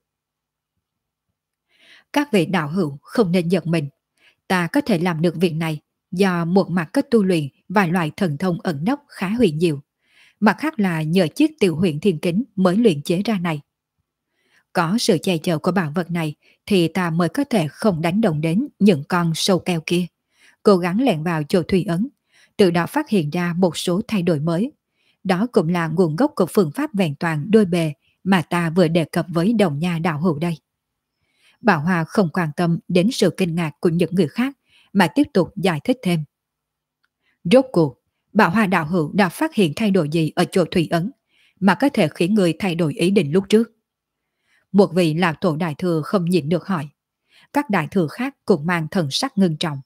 Các vị đạo hữu không nên giận mình. Ta có thể làm được việc này do một mặt có tu luyện vài loại thần thông ẩn nấp khá huyền diệu. Mặt khác là nhờ chiếc tiểu huyền thiên kính mới luyện chế ra này. Có sự che chở của bảo vật này thì ta mới có thể không đánh đồng đến những con sâu keo kia. Cố gắng lẻn vào chỗ Thủy Ấn, từ đó phát hiện ra một số thay đổi mới. Đó cũng là nguồn gốc của phương pháp vẹn toàn đôi bề mà ta vừa đề cập với Đồng Nha đạo hữu đây. Bảo Hoa không quan tâm đến sự kinh ngạc của những người khác mà tiếp tục giải thích thêm. Rốt cuộc, Bảo Hoa đạo hữu đã phát hiện thay đổi gì ở chỗ Thủy Ấn mà có thể khiến người thay đổi ý định lúc trước? Một vị lạc tổ đại thừa không nhịn được hỏi. Các đại thừa khác cũng mang thần sắc ngưng trọng.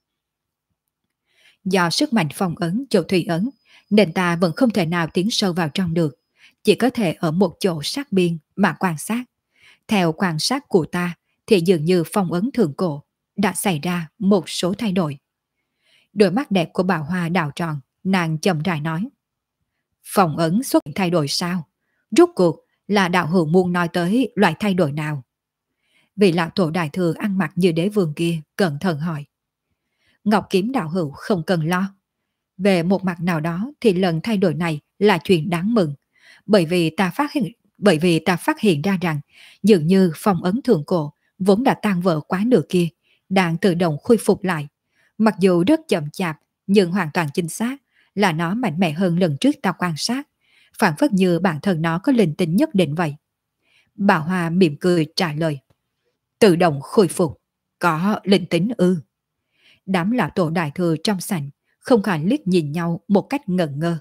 Do sức mạnh phong ấn chỗ Thủy Ấn nên ta vẫn không thể nào tiến sâu vào trong được, chỉ có thể ở một chỗ sát biên mà quan sát. Theo quan sát của ta thì dường như phong ấn thượng cổ đã xảy ra một số thay đổi. Đôi mắt đẹp của Bảo Hoa đảo tròn, nàng chậm rãi nói. Phong ấn xuất hiện thay đổi sao? Rốt cuộc là đạo hữu muốn nói tới loại thay đổi nào? Vị lão tổ đại thừa ăn mặc như đế vương kia cẩn thận hỏi. Ngọc kiếm đạo hữu không cần lo. Về một mặt nào đó thì lần thay đổi này là chuyện đáng mừng, bởi vì ta phát hiện ra rằng dường như phong ấn thượng cổ vốn đã tan vỡ quá nửa kia đang tự động khôi phục lại. Mặc dù rất chậm chạp nhưng hoàn toàn chính xác là nó mạnh mẽ hơn lần trước ta quan sát, phản phất như bản thân nó có linh tính nhất định vậy. Bảo Hoa mỉm cười trả lời. Tự động khôi phục, có linh tính ư? Đám lão tổ đại thừa trong sảnh không khỏi liếc nhìn nhau một cách ngẩn ngơ.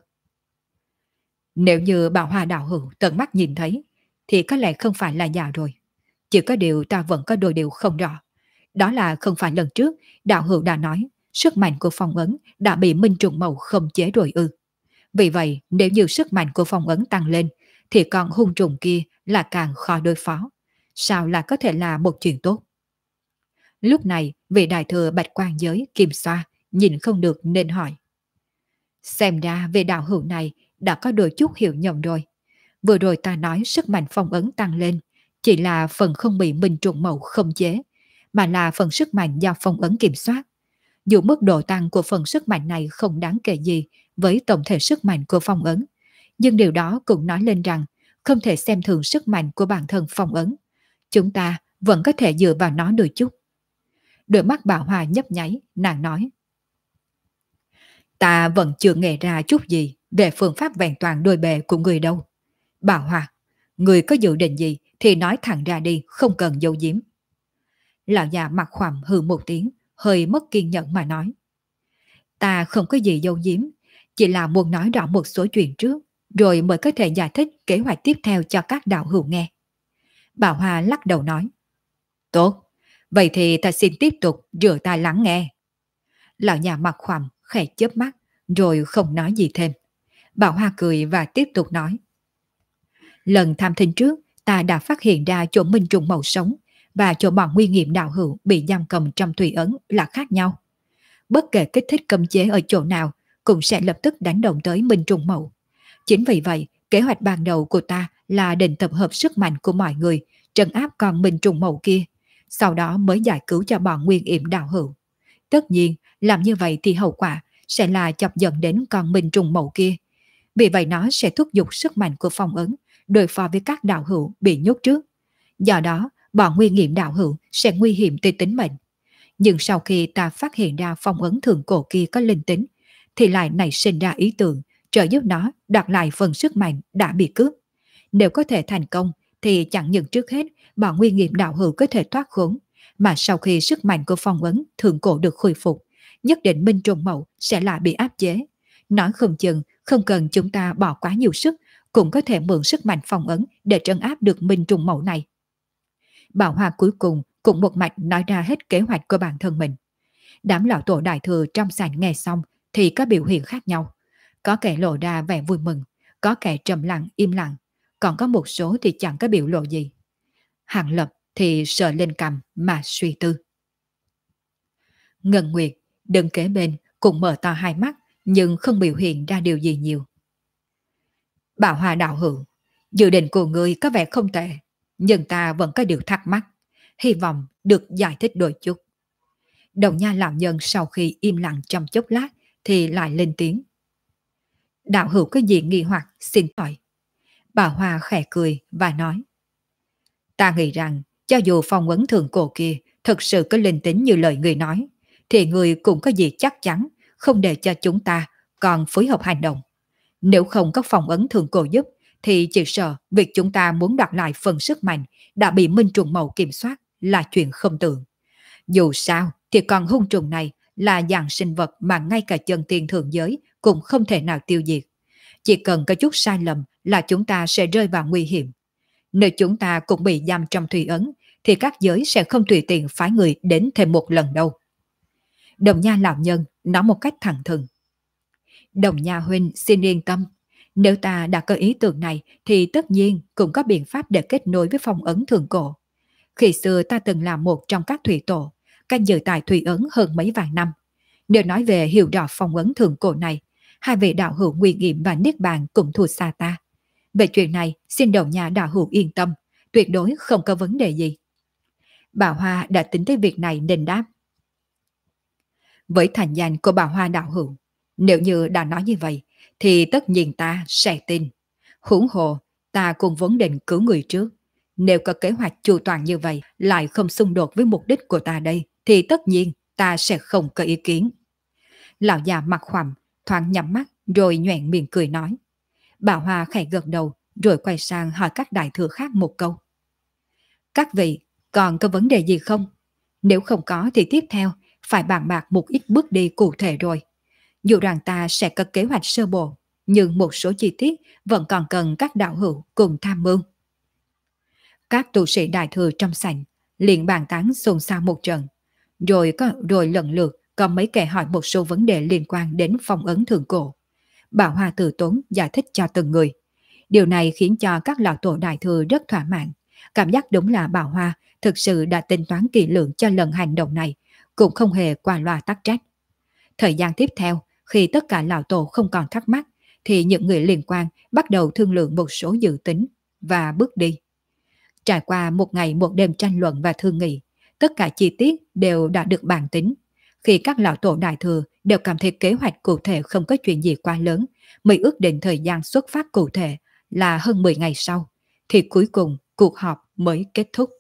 Nếu như Bảo Hoa đạo hữu tận mắt nhìn thấy thì có lẽ không phải là giả rồi. Chỉ có điều ta vẫn có đôi điều không rõ. Đó là không phải lần trước đạo hữu đã nói sức mạnh của phong ấn đã bị minh trùng màu không chế rồi ư? Vì vậy nếu như sức mạnh của phong ấn tăng lên thì con hung trùng kia là càng khó đối phó. Sao là có thể là một chuyện tốt? Lúc này vị đại thừa Bạch Quan giới Kim Xoa nhìn không được nên hỏi. Xem ra về đạo hữu này đã có đôi chút hiểu nhầm rồi. Vừa rồi ta nói sức mạnh phong ấn tăng lên chỉ là phần không bị minh trùng màu không chế, mà là phần sức mạnh do phong ấn kiểm soát. Dù mức độ tăng của phần sức mạnh này không đáng kể gì với tổng thể sức mạnh của phong ấn, nhưng điều đó cũng nói lên rằng không thể xem thường sức mạnh của bản thân phong ấn. Chúng ta vẫn có thể dựa vào nó đôi chút. Đôi mắt Bảo Hoa nhấp nháy, nàng nói. Ta vẫn chưa nghe ra chút gì về phương pháp vẹn toàn đôi bề của người đâu. Bảo Hoa, người có dự định gì thì nói thẳng ra đi, không cần giấu giếm. Lão già mặt khoằm hừ một tiếng, hơi mất kiên nhẫn mà nói. Ta không có gì giấu giếm, chỉ là muốn nói rõ một số chuyện trước, rồi mới có thể giải thích kế hoạch tiếp theo cho các đạo hữu nghe. Bảo Hoa lắc đầu nói. Tốt, vậy thì ta xin tiếp tục rửa tai lắng nghe. Lão già mặt khoằm khẽ chớp mắt, rồi không nói gì thêm. Bảo Hoa cười và tiếp tục nói. Lần tham thính trước, ta đã phát hiện ra chỗ minh trùng màu sống và chỗ bọn nguy nghiệm đạo hữu bị giam cầm trong thủy ấn là khác nhau. Bất kể kích thích cấm chế ở chỗ nào cũng sẽ lập tức đánh động tới minh trùng màu. Chính vì vậy, kế hoạch ban đầu của ta là định tập hợp sức mạnh của mọi người, trấn áp con minh trùng màu kia, sau đó mới giải cứu cho bọn nguyên yểm đạo hữu. Tất nhiên, làm như vậy thì hậu quả sẽ là chọc giận đến con minh trùng màu kia. Vì vậy nó sẽ thúc giục sức mạnh của phong ấn đối phó với các đạo hữu bị nhốt trước. Do đó, bọn nguy nghiệm đạo hữu sẽ nguy hiểm tới tính mệnh. Nhưng sau khi ta phát hiện ra phong ấn thượng cổ kia có linh tính, thì lại nảy sinh ra ý tưởng trợ giúp nó đoạt lại phần sức mạnh đã bị cướp. Nếu có thể thành công, thì chẳng những trước hết bọn nguy nghiệp đạo hữu có thể thoát khốn, mà sau khi sức mạnh của phong ấn thượng cổ được khôi phục, nhất định Minh Trùng Mậu sẽ lại bị áp chế. Nói không chừng, không cần chúng ta bỏ quá nhiều sức, cũng có thể mượn sức mạnh phong ấn để trấn áp được Minh Trùng Mậu này. Bảo Hoa cuối cùng cũng một mạch nói ra hết kế hoạch của bản thân mình. Đám lão tổ đại thừa trong sảnh nghe xong thì có biểu hiện khác nhau. Có kẻ lộ ra vẻ vui mừng, có kẻ trầm lặng im lặng, còn có một số thì chẳng có biểu lộ gì. Hàng Lập thì sờ lên cằm mà suy tư. Ngân Nguyệt đứng kế bên cũng mở to hai mắt, nhưng không biểu hiện ra điều gì nhiều. Bảo Hoa đạo hữu, dự định của ngươi có vẻ không tệ, nhưng ta vẫn có điều thắc mắc, hy vọng được giải thích đôi chút. Đồng nha lão nhân sau khi im lặng trong chốc lát thì lại lên tiếng. Đạo hữu có gì nghi hoặc xin hỏi. Bảo Hoa khẽ cười và nói. Ta nghĩ rằng cho dù phong ấn thượng cổ kia thực sự có linh tính như lời người nói, thì người cũng có gì chắc chắn không để cho chúng ta còn phối hợp hành động. Nếu không có phong ấn thượng cổ giúp, thì chỉ sợ việc chúng ta muốn đoạt lại phần sức mạnh đã bị Minh Trùng Mậu kiểm soát là chuyện không tưởng. Dù sao thì con hung trùng này là dạng sinh vật mà ngay cả chân tiên thượng giới cũng không thể nào tiêu diệt. Chỉ cần có chút sai lầm là chúng ta sẽ rơi vào nguy hiểm. Nếu chúng ta cũng bị giam trong thủy ấn, thì các giới sẽ không tùy tiện phái người đến thêm một lần đâu. Đồng Nha lão nhân nói một cách thẳng thừng. Đồng Nha huynh xin yên tâm. Nếu ta đã có ý tưởng này thì tất nhiên cũng có biện pháp để kết nối với phong ấn thượng cổ. Khi xưa ta từng là một trong các thủy tổ, canh giữ tại thủy ấn hơn mấy vạn năm. Nếu nói về hiểu rõ phong ấn thượng cổ này, hai vị đạo hữu Nguy Nghiệm và Niết Bàn cũng thua xa ta. Về chuyện này, xin Đồng Nha đạo hữu yên tâm, tuyệt đối không có vấn đề gì. Bà Hoa đã tính tới việc này nên đáp. Với thành danh của bà Hoa đạo hữu, nếu như đã nói như vậy, thì tất nhiên ta sẽ tin. Huống hồ, ta cũng vốn định cứu người trước. Nếu có kế hoạch chu toàn như vậy lại không xung đột với mục đích của ta đây, thì tất nhiên ta sẽ không có ý kiến. Lão già mặt khoằm, thoáng nhắm mắt rồi nhoẻn miệng cười nói. Bà Hoa khẽ gật đầu rồi quay sang hỏi các đại thừa khác một câu. Các vị, còn có vấn đề gì không? Nếu không có thì tiếp theo phải bàn bạc một ít bước đi cụ thể rồi. Dù rằng ta sẽ có kế hoạch sơ bộ, nhưng một số chi tiết vẫn còn cần các đạo hữu cùng tham mưu. Các tu sĩ đại thừa trong sảnh liền bàn tán xôn xao một trận, rồi lần lượt có mấy kẻ hỏi một số vấn đề liên quan đến phong ấn thượng cổ. Bảo Hoa từ tốn giải thích cho từng người. Điều này khiến cho các lão tổ đại thừa rất thỏa mãn, cảm giác đúng là Bảo Hoa thực sự đã tính toán kỹ lưỡng cho lần hành động này, cũng không hề qua loa tắc trách. Thời gian tiếp theo, khi tất cả lão tổ không còn thắc mắc, thì những người liên quan bắt đầu thương lượng một số dự tính và bước đi. Trải qua một ngày một đêm tranh luận và thương nghị, tất cả chi tiết đều đã được bàn tính. Khi các lão tổ đại thừa đều cảm thấy kế hoạch cụ thể không có chuyện gì quá lớn, mới ước định thời gian xuất phát cụ thể là hơn 10 ngày sau, thì cuối cùng cuộc họp mới kết thúc.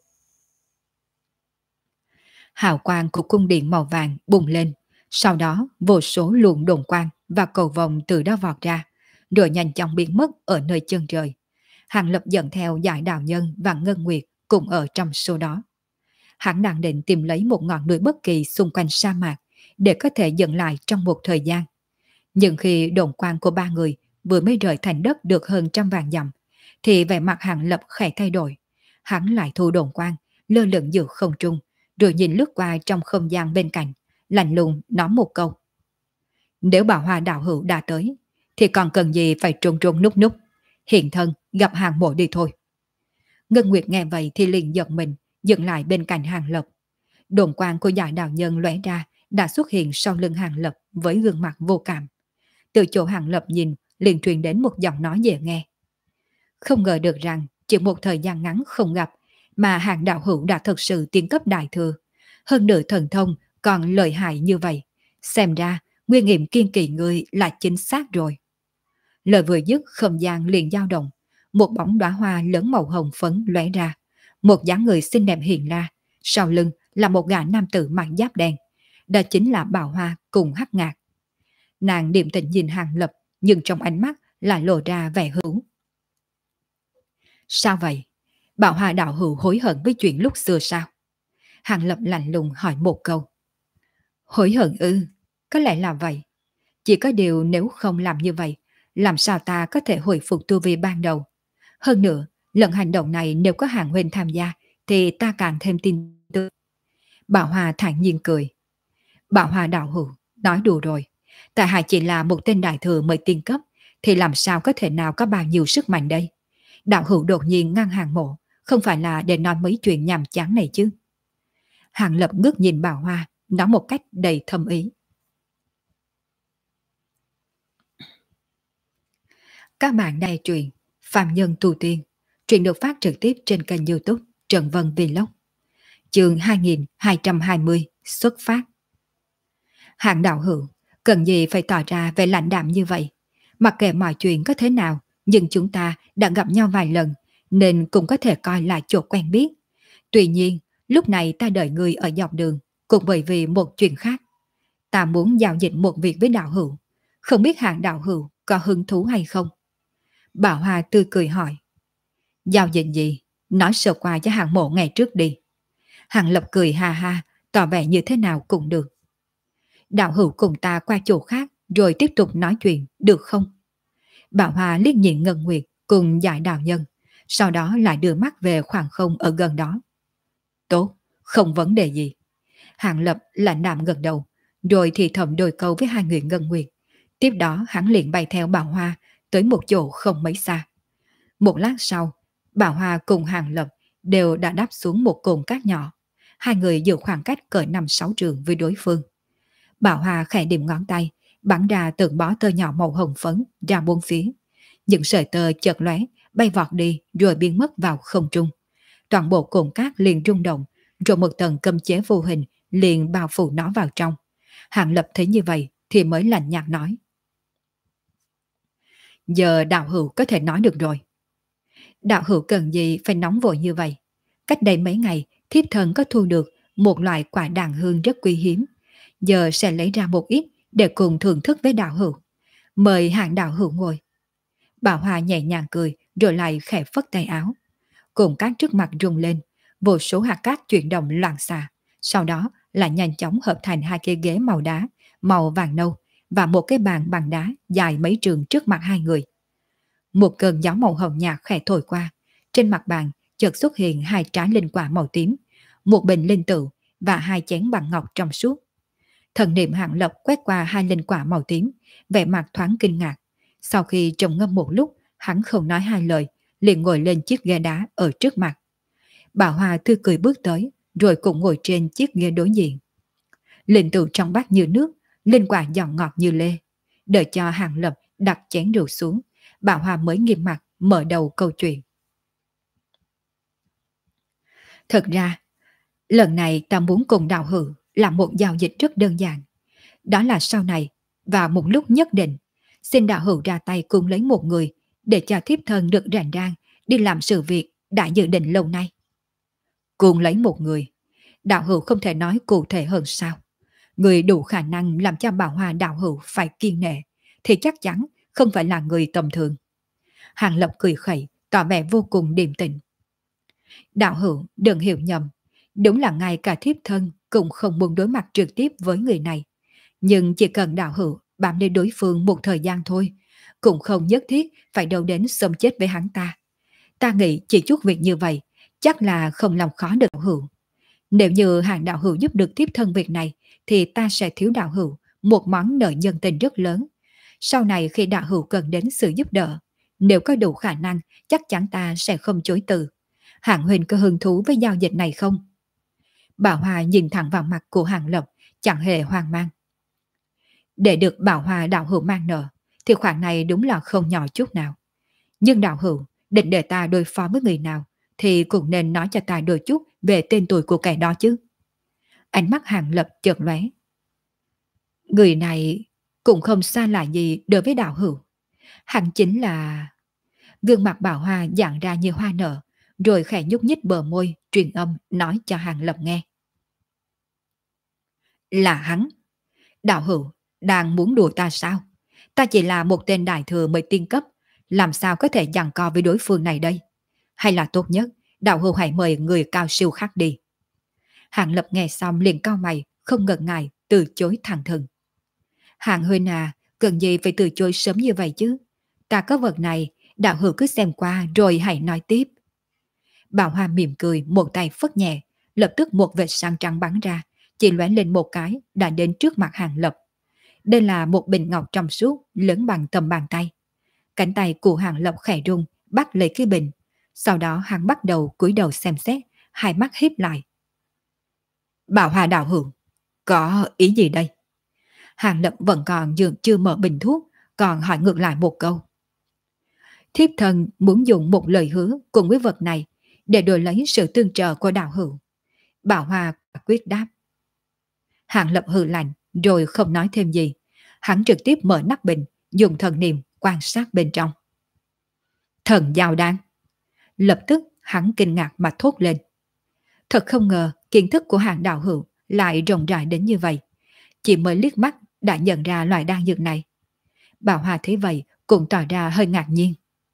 Hào quang của cung điện màu vàng bùng lên, sau đó vô số luồng đồn quang và cầu vồng từ đó vọt ra, rồi nhanh chóng biến mất ở nơi chân trời. Hàng Lập dẫn theo Giải Đạo Nhân và Ngân Nguyệt cùng ở trong số đó. Hắn đang định tìm lấy một ngọn núi bất kỳ xung quanh sa mạc để có thể dừng lại trong một thời gian. Nhưng khi đồn quang của ba người vừa mới rời thành đất được hơn trăm vạn dặm, thì vẻ mặt Hàng Lập khẽ thay đổi. Hắn lại thu đồn quang, lơ lửng giữa không trung, rồi nhìn lướt qua trong không gian bên cạnh, lạnh lùng nói một câu. Nếu Bảo Hoa đạo hữu đã tới, thì còn cần gì phải trôn trôn núp núp, hiện thân gặp Hàng Mộ đi thôi. Ngân Nguyệt nghe vậy thì liền giật mình, dừng lại bên cạnh Hàng Lập. Đồn quang của Giải Đạo Nhân lóe ra đã xuất hiện sau lưng Hàng Lập với gương mặt vô cảm. Từ chỗ Hàng Lập nhìn, liền truyền đến một giọng nói dễ nghe. Không ngờ được rằng chỉ một thời gian ngắn không gặp mà Hàng đạo hữu đã thực sự tiến cấp đại thừa, hơn nữa thần thông còn lợi hại như vậy. Xem ra nguyên nghiệm kiên kỳ ngươi là chính xác rồi. Lời vừa dứt, không gian liền dao động, một bóng đóa hoa lớn màu hồng phấn lóe ra, một dáng người xinh đẹp hiện ra, sau lưng là một gã nam tử mặc giáp đen, đó chính là Bảo Hoa cùng Hắc Ngạc. Nàng điềm tĩnh nhìn Hàng Lập, nhưng trong ánh mắt lại lộ ra vẻ hữu. Sao vậy? Bảo Hoa đạo hữu hối hận với chuyện lúc xưa sao? Hàng Lập lạnh lùng hỏi một câu. Hối hận ư? Có lẽ là vậy. Chỉ có điều nếu không làm như vậy, làm sao ta có thể hồi phục tu vi ban đầu? Hơn nữa, lần hành động này nếu có Hàng huynh tham gia, thì ta càng thêm tin tưởng. Bảo Hoa thản nhiên cười. Bảo Hoa đạo hữu, nói đùa rồi. Tại hạ chỉ là một tên đại thừa mới tiên cấp, thì làm sao có thể nào có bao nhiêu sức mạnh đây? Đạo hữu đột nhiên ngăn hàng mộ, không phải là để nói mấy chuyện nhàm chán này chứ? Hàng Lập ngước nhìn Bảo Hoa, nói một cách đầy thâm ý. Các bạn đang nghe truyện Phạm Nhân Tu Tiên, truyện được phát trực tiếp trên kênh YouTube Trần Vân Vlog. Chương 2220 xuất phát. Hàng đạo hữu, cần gì phải tỏ ra vẻ lãnh đạm như vậy? Mặc kệ mọi chuyện có thế nào, nhưng chúng ta đã gặp nhau vài lần, nên cũng có thể coi là chỗ quen biết. Tuy nhiên, lúc này ta đợi người ở dọc đường, cũng bởi vì một chuyện khác. Ta muốn giao dịch một việc với đạo hữu, không biết Hàng đạo hữu có hứng thú hay không? Bảo Hoa tươi cười hỏi. Giao dịch gì? Nói sơ qua cho Hàng mộ ngày trước đi. Hàng Lập cười ha ha, tỏ vẻ như thế nào cũng được. Đạo hữu cùng ta qua chỗ khác rồi tiếp tục nói chuyện, được không? Bảo Hoa liếc nhìn Ngân Nguyệt cùng giải đạo nhân, sau đó lại đưa mắt về khoảng không ở gần đó. Tốt, không vấn đề gì. Hàng Lập lạnh đạm gật đầu, rồi thì thầm đôi câu với hai người Ngân Nguyệt. Tiếp đó hắn liền bay theo Bảo Hoa tới một chỗ không mấy xa. Một lát sau, Bảo Hoa cùng Hàng Lập đều đã đáp xuống một cồn cát nhỏ. Hai người giữ khoảng cách cỡ 5-6 trường với đối phương. Bảo Hoa khẽ điểm ngón tay, bắn ra từng bó tơ nhỏ màu hồng phấn ra bốn phía. Những sợi tơ chợt lóe, bay vọt đi rồi biến mất vào không trung. Toàn bộ cồn cát liền rung động, rồi một tầng cấm chế vô hình liền bao phủ nó vào trong. Hàng Lập thấy như vậy thì mới lạnh nhạt nói. Giờ đạo hữu có thể nói được rồi. Đạo hữu cần gì phải nóng vội như vậy? Cách đây mấy ngày, thiếp thân có thu được một loại quả đàn hương rất quý hiếm. Giờ sẽ lấy ra một ít để cùng thưởng thức với đạo hữu. Mời Hạng đạo hữu ngồi. Bảo Hoa nhẹ nhàng cười rồi lại khẽ phất tay áo. Cùng cát trước mặt rung lên, vô số hạt cát chuyển động loạn xạ. Sau đó lại nhanh chóng hợp thành hai cái ghế màu đá, màu vàng nâu và một cái bàn bằng đá dài mấy trường trước mặt hai người. Một cơn gió màu hồng nhạt khẽ thổi qua, trên mặt bàn chợt xuất hiện hai trái linh quả màu tím, một bình linh tự và hai chén bằng ngọc trong suốt. Thần niệm Hạng Lập quét qua hai linh quả màu tím, vẻ mặt thoáng kinh ngạc. Sau khi trầm ngâm một lúc, hắn không nói hai lời, liền ngồi lên chiếc ghế đá ở trước mặt. Bảo Hoa tươi cười bước tới, rồi cũng ngồi trên chiếc ghế đối diện. Linh tự trong bát như nước, linh quả giòn ngọt như lê. Đợi cho Hạng Lập đặt chén rượu xuống, Bảo Hoa mới nghiêm mặt mở đầu câu chuyện. Thật ra, lần này ta muốn cùng đạo hữu làm một giao dịch rất đơn giản. Đó là sau này, vào một lúc nhất định, xin đạo hữu ra tay cùng lấy một người để cho thiếp thân được rảnh rang đi làm sự việc đã dự định lâu nay. Cùng lấy một người, đạo hữu không thể nói cụ thể hơn sao? Người đủ khả năng làm cho Bảo Hoa đạo hữu phải kiên nể, thì chắc chắn không phải là người tầm thường. Hàng Lập cười khẩy, tỏ vẻ vô cùng điềm tĩnh. Đạo hữu đừng hiểu nhầm, đúng là ngay cả thiếp thân cũng không muốn đối mặt trực tiếp với người này. Nhưng chỉ cần đạo hữu bám lấy đối phương một thời gian thôi, cũng không nhất thiết phải đâu đến sống chết với hắn ta. Ta nghĩ chỉ chút việc như vậy, chắc là không làm khó được đạo hữu. Nếu như Hàng đạo hữu giúp được thiếp thân việc này, thì ta sẽ thiếu đạo hữu một món nợ nhân tình rất lớn. Sau này khi đạo hữu cần đến sự giúp đỡ, nếu có đủ khả năng, chắc chắn ta sẽ không chối từ. Hạng huynh có hứng thú với giao dịch này không? Bảo Hoa nhìn thẳng vào mặt của Hàng Lập, chẳng hề hoang mang. Để được Bảo Hoa đạo hữu mang nợ, thì khoản này đúng là không nhỏ chút nào. Nhưng đạo hữu định để ta đối phó với người nào, thì cũng nên nói cho ta đôi chút về tên tuổi của kẻ đó chứ. Ánh mắt Hàng Lập chợt lóe. Người này cũng không xa lạ gì đối với đạo hữu. Hắn chính là... Gương mặt Bảo Hoa dạng ra như hoa nở, rồi khẽ nhúc nhích bờ môi, truyền âm nói cho Hàng Lập nghe. Là hắn. Đạo hữu đang muốn đùa ta sao? Ta chỉ là một tên đại thừa mới tiên cấp, làm sao có thể giằng co với đối phương này đây? Hay là tốt nhất, đạo hữu hãy mời người cao siêu khác đi. Hàng Lập nghe xong liền cau mày, không ngần ngại, từ chối thẳng thừng. Hàng huynh à, cần gì phải từ chối sớm như vậy chứ? Ta có vật này, đạo hữu cứ xem qua rồi hãy nói tiếp. Bảo Hoa mỉm cười, một tay phất nhẹ, lập tức một vệt sáng trắng bắn ra, chỉ lóe lên một cái đã đến trước mặt Hàng Lập. Đây là một bình ngọc trong suốt, lớn bằng tầm bàn tay. Cánh tay của Hàng Lập khẽ rung, bắt lấy cái bình. Sau đó hắn bắt đầu cúi đầu xem xét, hai mắt híp lại. Bảo Hoa đạo hữu, có ý gì đây? Hàng Lập vẫn còn dường chưa mở bình thuốc, còn hỏi ngược lại một câu. Thiếp thân muốn dùng một lời hứa cùng với vật này để đổi lấy sự tương trợ của đạo hữu. Bảo Hoa quyết đáp. Hàng Lập hừ lạnh rồi không nói thêm gì. Hắn trực tiếp mở nắp bình, dùng thần niệm quan sát bên trong. Thần giao đan. Lập tức hắn kinh ngạc mà thốt lên. Thật không ngờ kiến thức của Hàng đạo hữu lại rộng rãi đến như vậy. Chỉ mới liếc mắt đã nhận ra loại đan dược này. Bảo Hoa thấy vậy cũng tỏ ra hơi ngạc nhiên.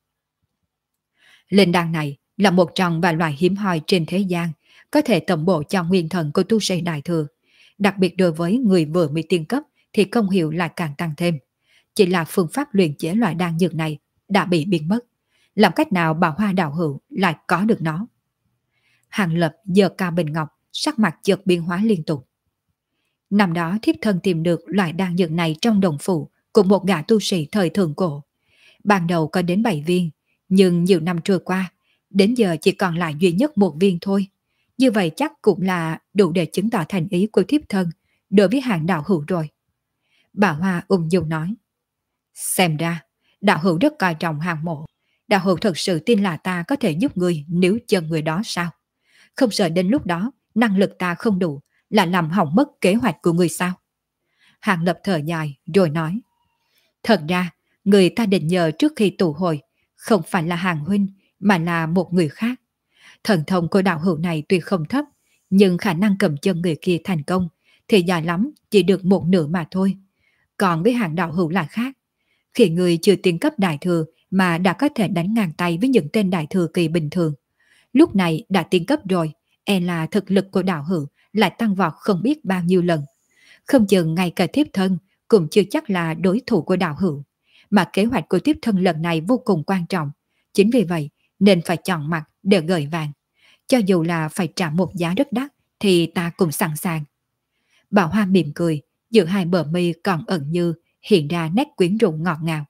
Linh đan này là một trong vài loại hiếm hoi trên thế gian, có thể tẩm bổ cho nguyên thần của tu sĩ đại thừa. Đặc biệt đối với người vừa mới tiên cấp thì công hiệu lại càng tăng thêm. Chỉ là phương pháp luyện chế loại đan dược này đã bị biến mất. Làm cách nào Bảo Hoa đạo hữu lại có được nó? Hàng Lập giơ cao bình ngọc, sắc mặt chợt biến hóa liên tục. Năm đó thiếp thân tìm được loại đan dược này trong đồng phủ của một gã tu sĩ thời thượng cổ. Ban đầu có đến 7 viên, nhưng nhiều năm trôi qua, đến giờ chỉ còn lại duy nhất một viên thôi. Như vậy chắc cũng là đủ để chứng tỏ thành ý của thiếp thân đối với Hàng đạo hữu rồi. Bà Hoa ung dung nói. Xem ra, đạo hữu rất coi trọng Hàng mộ. Đạo hữu thật sự tin là ta có thể giúp người nếu chân người đó sao? Không sợ đến lúc đó, năng lực ta không đủ, là làm hỏng mất kế hoạch của người sao? Hàng Lập thở dài rồi nói. Thật ra, người ta định nhờ trước khi tụ hội, không phải là Hàng huynh, mà là một người khác. Thần thông của đạo hữu này tuy không thấp, nhưng khả năng cầm chân người kia thành công thì dài lắm chỉ được một nửa mà thôi. Còn với Hàng đạo hữu là khác. Khi người chưa tiến cấp đại thừa mà đã có thể đánh ngang tay với những tên đại thừa kỳ bình thường. Lúc này đã tiến cấp rồi, e là thực lực của đạo hữu lại tăng vọt không biết bao nhiêu lần. Không chừng ngay cả thiếp thân cũng chưa chắc là đối thủ của đạo hữu. Mà kế hoạch của thiếp thân lần này vô cùng quan trọng. Chính vì vậy nên phải chọn mặt để gợi vàng. Cho dù là phải trả một giá rất đắt thì ta cũng sẵn sàng. Bảo Hoa mỉm cười, giữa hai bờ mi còn ẩn như hiện ra nét quyến rũ ngọt ngào.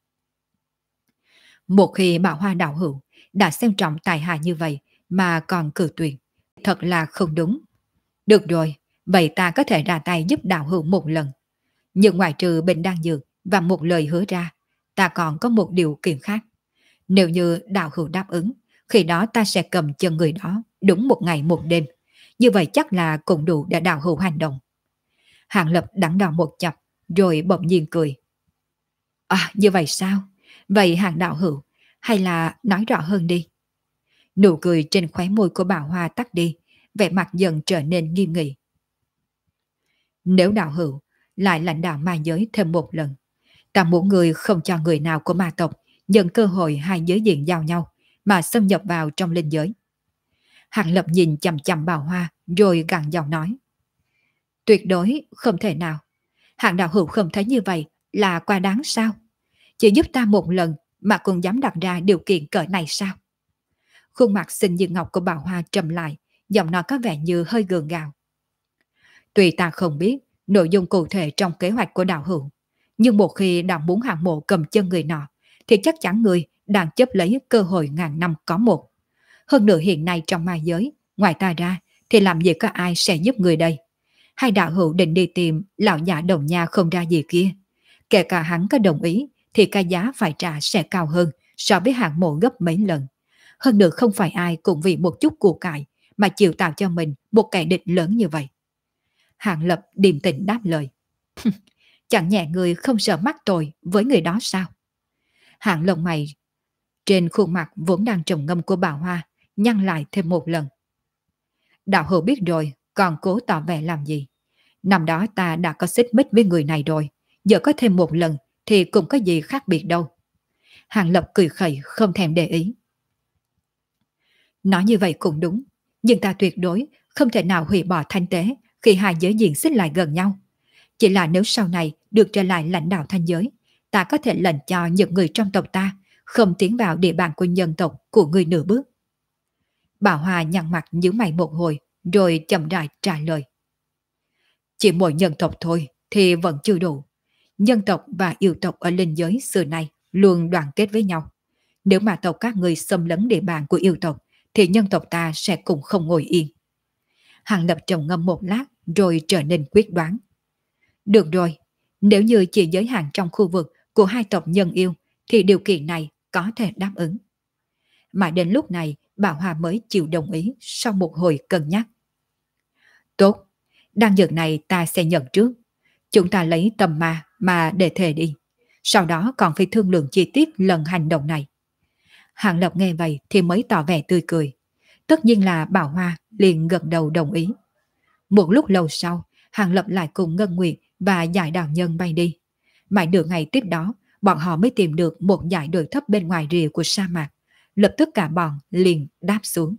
Một khi Bảo Hoa đạo hữu đã xem trọng tài hạ như vậy mà còn cử tuyệt, thật là không đúng. Được rồi, vậy ta có thể ra tay giúp đạo hữu một lần. Nhưng ngoài trừ bệnh đan dược và một lời hứa ra, ta còn có một điều kiện khác. Nếu như đạo hữu đáp ứng, khi đó ta sẽ cầm chân người đó đúng một ngày một đêm. Như vậy chắc là cũng đủ để đạo hữu hành động. Hàng Lập đắn đo một chập, rồi bỗng nhiên cười. À, như vậy sao? Vậy Hàng đạo hữu, hay là nói rõ hơn đi. Nụ cười trên khóe môi của Bảo Hoa tắt đi, vẻ mặt dần trở nên nghiêm nghị. Nếu đạo hữu lại lãnh đạo ma giới thêm một lần, ta muốn người không cho người nào của ma tộc nhận cơ hội hai giới diện giao nhau mà xâm nhập vào trong linh giới. Hàng Lập nhìn chằm chằm Bảo Hoa rồi gằn giọng nói. Tuyệt đối không thể nào. Hàng đạo hữu không thấy như vậy là quá đáng sao? Chỉ giúp ta một lần mà cũng dám đặt ra điều kiện cỡ này sao? Khuôn mặt xinh như ngọc của Bảo Hoa trầm lại, giọng nói có vẻ như hơi gượng gạo. Tuy ta không biết nội dung cụ thể trong kế hoạch của đạo hữu, nhưng một khi đạo muốn Hàng mộ cầm chân người nọ, thì chắc chắn người đang chấp lấy cơ hội ngàn năm có một. Hơn nữa hiện nay trong ma giới, ngoài ta ra, thì làm gì có ai sẽ giúp người đây? Hai đạo hữu định đi tìm lão giả đồng nha không ra gì kia. Kể cả hắn có đồng ý, thì cái giá phải trả sẽ cao hơn so với Hàng mộ gấp mấy lần. Hơn nữa không phải ai cũng vì một chút của cải mà chịu tạo cho mình một kẻ địch lớn như vậy. Hàng Lập điềm tĩnh đáp lời. Chẳng nhẹ người không sợ mắc tội với người đó sao? Hàng lông mày trên khuôn mặt vốn đang trầm ngâm của Bảo Hoa nhăn lại thêm một lần. Đạo hữu biết rồi, còn cố tỏ vẻ làm gì? Năm đó ta đã có xích mích với người này rồi, giờ có thêm một lần thì cũng có gì khác biệt đâu. Hàng Lập cười khẩy không thèm để ý. Nói như vậy cũng đúng, nhưng ta tuyệt đối không thể nào hủy bỏ thanh tế khi hai giới diện xích lại gần nhau. Chỉ là nếu sau này được trở lại lãnh đạo thanh giới, ta có thể lệnh cho những người trong tộc ta không tiến vào địa bàn của nhân tộc của người nửa bước. Bảo Hòa nhăn mặt nhíu mày một hồi, rồi chậm rãi trả lời. Chỉ mỗi nhân tộc thôi thì vẫn chưa đủ. Nhân tộc và yêu tộc ở linh giới xưa nay luôn đoàn kết với nhau. Nếu mà tộc các người xâm lấn địa bàn của yêu tộc, thì nhân tộc ta sẽ cùng không ngồi yên. Hàng Lập trầm ngâm một lát, rồi trở nên quyết đoán. Được rồi, nếu như chỉ giới hạn trong khu vực của hai tộc nhân yêu, thì điều kiện này có thể đáp ứng. Mà đến lúc này, Bảo Hòa mới chịu đồng ý sau một hồi cân nhắc. Tốt, đan dược này ta sẽ nhận trước. Chúng ta lấy tầm mà để thề đi. Sau đó còn phải thương lượng chi tiết lần hành động này. Hàng Lập nghe vậy thì mới tỏ vẻ tươi cười. Tất nhiên là Bảo Hoa liền gật đầu đồng ý. Một lúc lâu sau, Hàng Lập lại cùng Ngân Nguyệt và Giải Đạo Nhân bay đi. Mãi nửa ngày tiếp đó, bọn họ mới tìm được một dải đồi thấp bên ngoài rìa của sa mạc. Lập tức cả bọn liền đáp xuống.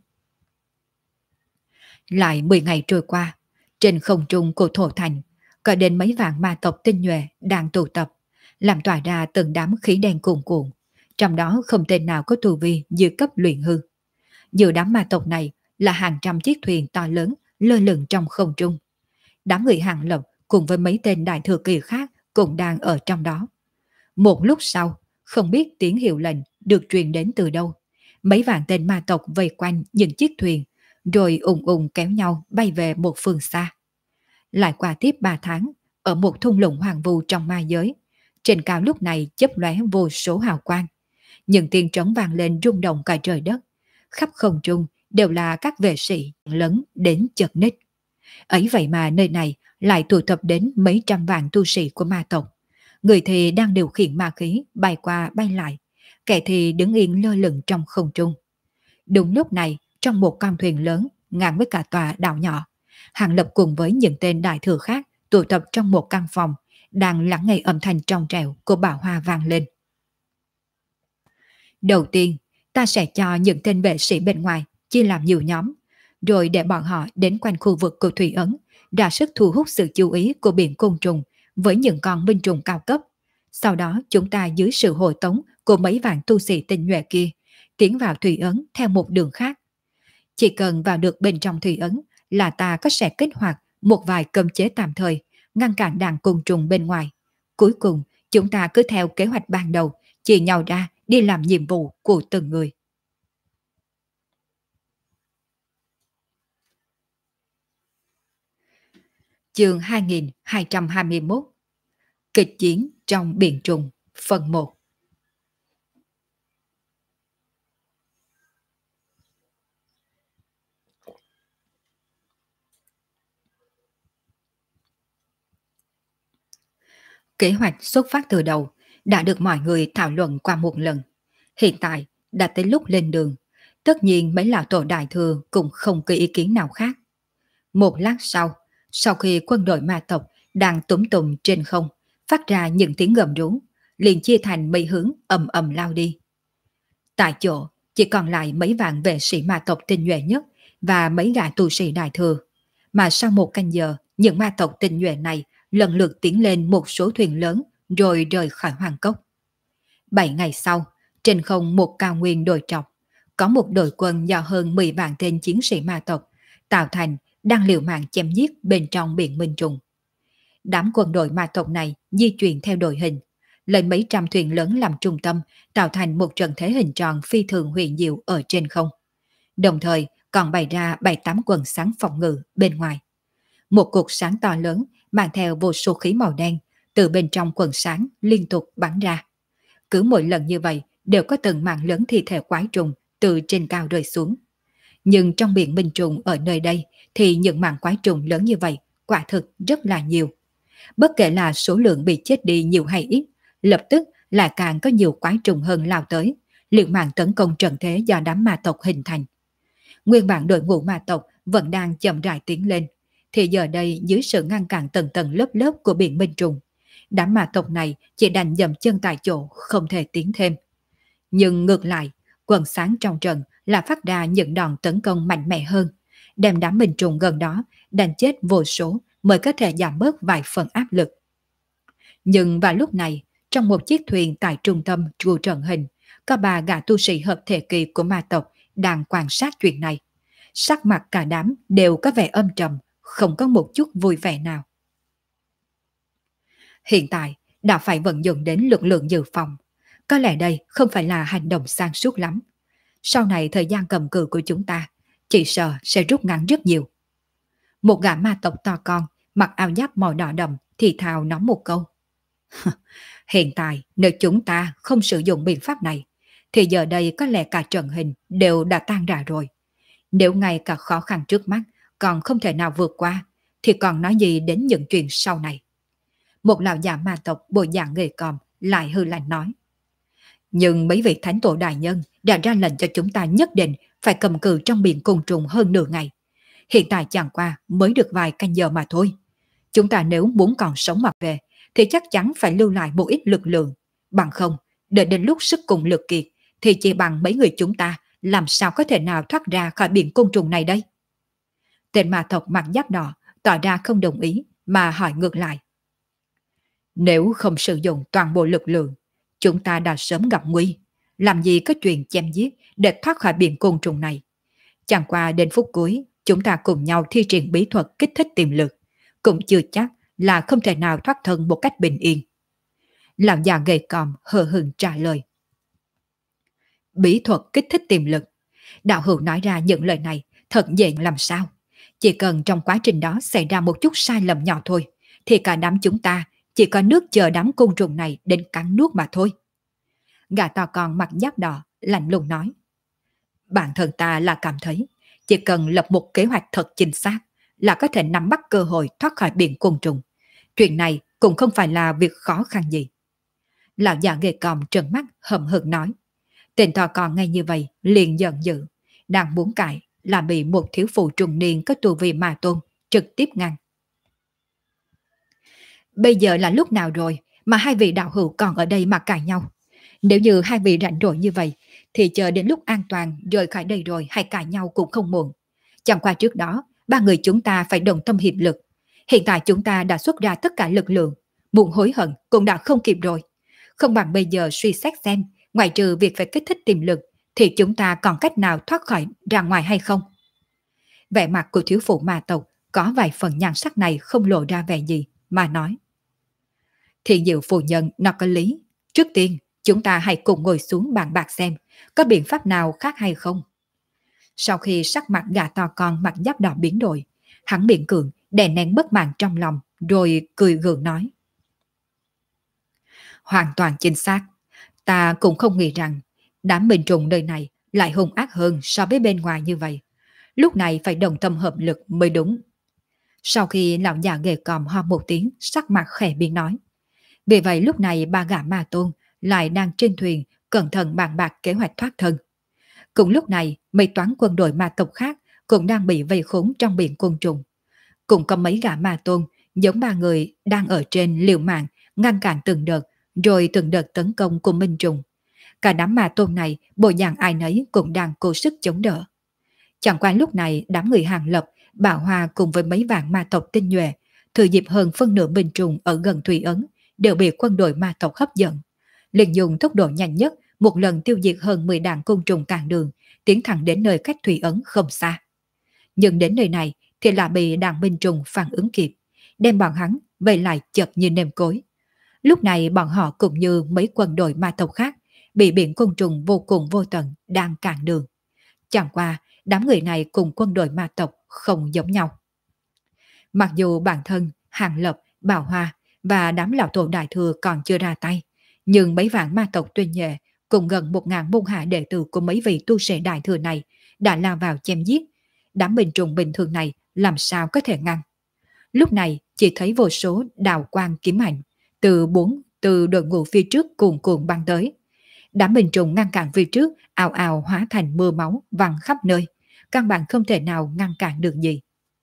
Lại 10 ngày trôi qua, trên không trung của thổ thành, có đến mấy vạn ma tộc tinh nhuệ đang tụ tập, làm tỏa ra từng đám khí đen cuồn cuộn. Trong đó không tên nào có tu vi dưới cấp luyện hư. Giữa đám ma tộc này là hàng trăm chiếc thuyền to lớn lơ lửng trong không trung. Đám người Hàng Lập cùng với mấy tên đại thừa kỳ khác cũng đang ở trong đó. Một lúc sau, không biết tiếng hiệu lệnh được truyền đến từ đâu. Mấy vạn tên ma tộc vây quanh những chiếc thuyền, rồi ùng ùng kéo nhau bay về một phương xa. Lại qua tiếp 3 tháng, ở một thung lũng hoàng vu trong ma giới, trên cao lúc này chớp lóe vô số hào quang. Những tiếng trống vang lên rung động cả trời đất. Khắp không trung đều là các vệ sĩ lớn đến chật ních. Ấy vậy mà nơi này lại tụ tập đến mấy trăm vạn tu sĩ của ma tộc. Người thì đang điều khiển ma khí bay qua bay lại, kẻ thì đứng yên lơ lửng trong không trung. Đúng lúc này, trong một con thuyền lớn ngang với cả tòa đảo nhỏ, Hàng Lập cùng với những tên đại thừa khác tụ tập trong một căn phòng, đang lắng nghe âm thanh trong trẻo của Bảo Hoa vang lên. Đầu tiên, ta sẽ cho những tên vệ sĩ bên ngoài chia làm nhiều nhóm, rồi để bọn họ đến quanh khu vực của Thủy Ấn, ra sức thu hút sự chú ý của biển côn trùng với những con binh trùng cao cấp. Sau đó chúng ta dưới sự hộ tống của mấy vạn tu sĩ tinh nhuệ kia, tiến vào Thủy Ấn theo một đường khác. Chỉ cần vào được bên trong Thủy Ấn là ta có sẽ kích hoạt một vài cấm chế tạm thời, ngăn cản đàn côn trùng bên ngoài. Cuối cùng, chúng ta cứ theo kế hoạch ban đầu, chia nhau ra đi làm nhiệm vụ của từng người. Chương 2221 Kịch chiến trong biển trùng phần 1. Kế hoạch xuất phát từ đầu đã được mọi người thảo luận qua một lần. Hiện tại đã tới lúc lên đường. Tất nhiên mấy lão tổ đại thừa cũng không có ý kiến nào khác. Một lát sau khi quân đội ma tộc đang túm tụm trên không, phát ra những tiếng gầm rú, liền chia thành mấy hướng ầm ầm lao đi. Tại chỗ chỉ còn lại mấy vạn vệ sĩ ma tộc tinh nhuệ nhất và mấy gã tu sĩ đại thừa. Mà sau một canh giờ, những ma tộc tinh nhuệ này lần lượt tiến lên một số thuyền lớn rồi rời khỏi hoàng cốc. 7 ngày sau, trên không một cao nguyên đồi trọc, có một đội quân do hơn 10 vạn tên chiến sĩ ma tộc tạo thành đang liều mạng chém giết bên trong biển Minh Trùng. Đám quân đội ma tộc này di chuyển theo đội hình, lấy mấy trăm thuyền lớn làm trung tâm, tạo thành một trận thế hình tròn phi thường huyền diệu ở trên không. Đồng thời còn bày ra 7-8 quần sáng phòng ngự bên ngoài. Một cột sáng to lớn mang theo vô số khí màu đen từ bên trong quần sáng liên tục bắn ra. Cứ mỗi lần như vậy đều có từng mảng lớn thi thể quái trùng từ trên cao rơi xuống. Nhưng trong biển Minh Trùng ở nơi đây thì những mảng quái trùng lớn như vậy quả thực rất là nhiều. Bất kể là số lượng bị chết đi nhiều hay ít, lập tức là càng có nhiều quái trùng hơn lao tới, liều mạng tấn công trận thế do đám ma tộc hình thành. Nguyên bản đội ngũ ma tộc vẫn đang chậm rãi tiến lên, thì giờ đây dưới sự ngăn cản tầng tầng lớp lớp của biển Minh Trùng, đám ma tộc này chỉ đành dậm chân tại chỗ không thể tiến thêm. Nhưng ngược lại, quần sáng trong trận là phát ra những đòn tấn công mạnh mẽ hơn, đem đám binh trùng gần đó đánh chết vô số mới có thể giảm bớt vài phần áp lực. Nhưng vào lúc này, trong một chiếc thuyền tại trung tâm chùa trận hình, có ba gã tu sĩ hợp thể kỳ của ma tộc đang quan sát chuyện này. Sắc mặt cả đám đều có vẻ âm trầm, không có một chút vui vẻ nào. Hiện tại, đã phải vận dụng đến lực lượng dự phòng. Có lẽ đây không phải là hành động sáng suốt lắm. Sau này thời gian cầm cự của chúng ta, chỉ sợ sẽ rút ngắn rất nhiều. Một gã ma tộc to con, mặc áo giáp màu đỏ đậm, thì thào nói một câu. Hiện tại, nếu chúng ta không sử dụng biện pháp này, thì giờ đây có lẽ cả trận hình đều đã tan rã rồi. Nếu ngay cả khó khăn trước mắt còn không thể nào vượt qua, thì còn nói gì đến những chuyện sau này. Một lão già ma tộc bộ dạng nghề còm lại hư lạnh nói. Nhưng mấy vị thánh tổ đại nhân đã ra lệnh cho chúng ta nhất định phải cầm cự trong biển côn trùng hơn nửa ngày. Hiện tại chẳng qua mới được vài canh giờ mà thôi. Chúng ta nếu muốn còn sống mà về, thì chắc chắn phải lưu lại một ít lực lượng. Bằng không, đợi đến lúc sức cùng lực kiệt, thì chỉ bằng mấy người chúng ta làm sao có thể nào thoát ra khỏi biển côn trùng này đây? Tên ma tộc mặt giáp đỏ tỏ ra không đồng ý mà hỏi ngược lại. Nếu không sử dụng toàn bộ lực lượng, chúng ta đã sớm gặp nguy. Làm gì có chuyện chém giết để thoát khỏi biển côn trùng này? Chẳng qua đến phút cuối, chúng ta cùng nhau thi triển bí thuật kích thích tiềm lực. Cũng chưa chắc là không thể nào thoát thân một cách bình yên. Lão già gầy còm hờ hững trả lời. Bí thuật kích thích tiềm lực. Đạo hữu nói ra những lời này thật dễ làm sao. Chỉ cần trong quá trình đó xảy ra một chút sai lầm nhỏ thôi, thì cả đám chúng ta chỉ có nước chờ đám côn trùng này đến cắn nuốt mà thôi. Gã to con mặt giáp đỏ lạnh lùng nói. Bản thân ta là cảm thấy chỉ cần lập một kế hoạch thật chính xác là có thể nắm bắt cơ hội thoát khỏi biển côn trùng. Chuyện này cũng không phải là việc khó khăn gì. Lão già ghê còm trợn mắt hậm hực nói. Tên to con ngay như vậy liền giận dữ, đang muốn cãi là bị một thiếu phụ trung niên có tu vi ma tôn trực tiếp ngăn. Bây giờ là lúc nào rồi mà hai vị đạo hữu còn ở đây mà cãi nhau? Nếu như hai vị rảnh rỗi như vậy, thì chờ đến lúc an toàn rời khỏi đây rồi hay cãi nhau cũng không muộn. Chẳng qua trước đó, ba người chúng ta phải đồng tâm hiệp lực. Hiện tại chúng ta đã xuất ra tất cả lực lượng, muốn hối hận cũng đã không kịp rồi. Không bằng bây giờ suy xét xem, ngoài trừ việc phải kích thích tiềm lực, thì chúng ta còn cách nào thoát khỏi ra ngoài hay không? Vẻ mặt của thiếu phụ ma tộc có vài phần nhan sắc này không lộ ra vẻ gì, mà nói. Thì diệu phu nhân nó có lý. Trước tiên, chúng ta hãy cùng ngồi xuống bàn bạc xem có biện pháp nào khác hay không. Sau khi sắc mặt gã to con mặt giáp đỏ biến đổi, hắn miệng cường đè nén bất mãn trong lòng rồi cười gượng nói. Hoàn toàn chính xác. Ta cũng không nghĩ rằng đám binh trùng nơi này lại hung ác hơn so với bên ngoài như vậy. Lúc này phải đồng tâm hợp lực mới đúng. Sau khi lão già ghề còm ho một tiếng, sắc mặt khẽ biến nói. Vì vậy lúc này ba gã ma tôn lại đang trên thuyền cẩn thận bàn bạc kế hoạch thoát thân. Cùng lúc này, mấy toán quân đội ma tộc khác cũng đang bị vây khốn trong biển côn trùng. Cũng có mấy gã ma tôn giống ba người đang ở trên liều mạng ngăn cản từng đợt, rồi từng đợt tấn công của minh trùng. Cả đám ma tôn này bộ dạng ai nấy cũng đang cố sức chống đỡ. Chẳng qua lúc này đám người Hàng Lập, Bảo Hoa cùng với mấy vạn ma tộc tinh nhuệ, thừa dịp hơn phân nửa minh trùng ở gần Thủy Ấn đều bị quân đội ma tộc hấp dẫn. Liền dùng tốc độ nhanh nhất một lần tiêu diệt hơn 10 đàn côn trùng cản đường, tiến thẳng đến nơi cách Thủy Ấn không xa. Nhưng đến nơi này thì là bị đàn minh trùng phản ứng kịp, đem bọn hắn vây lại chật như nêm cối. Lúc này bọn họ cũng như mấy quân đội ma tộc khác bị biển côn trùng vô cùng vô tận đang cản đường. Chẳng qua đám người này cùng quân đội ma tộc không giống nhau. Mặc dù bản thân Hàng Lập, Bảo Hoa và đám lão tổ đại thừa còn chưa ra tay, nhưng mấy vạn ma tộc tuyên nhuệ cùng gần 1.000 môn hạ đệ tử của mấy vị tu sĩ đại thừa này đã lao vào chém giết. Đám binh trùng bình thường này làm sao có thể ngăn? Lúc này chỉ thấy vô số đào quang kiếm ảnh từ đội ngũ phía trước cuồn cuộn băng tới. Đám binh trùng ngăn cản phía trước ào ào hóa thành mưa máu văng khắp nơi, căn bản không thể nào ngăn cản được gì.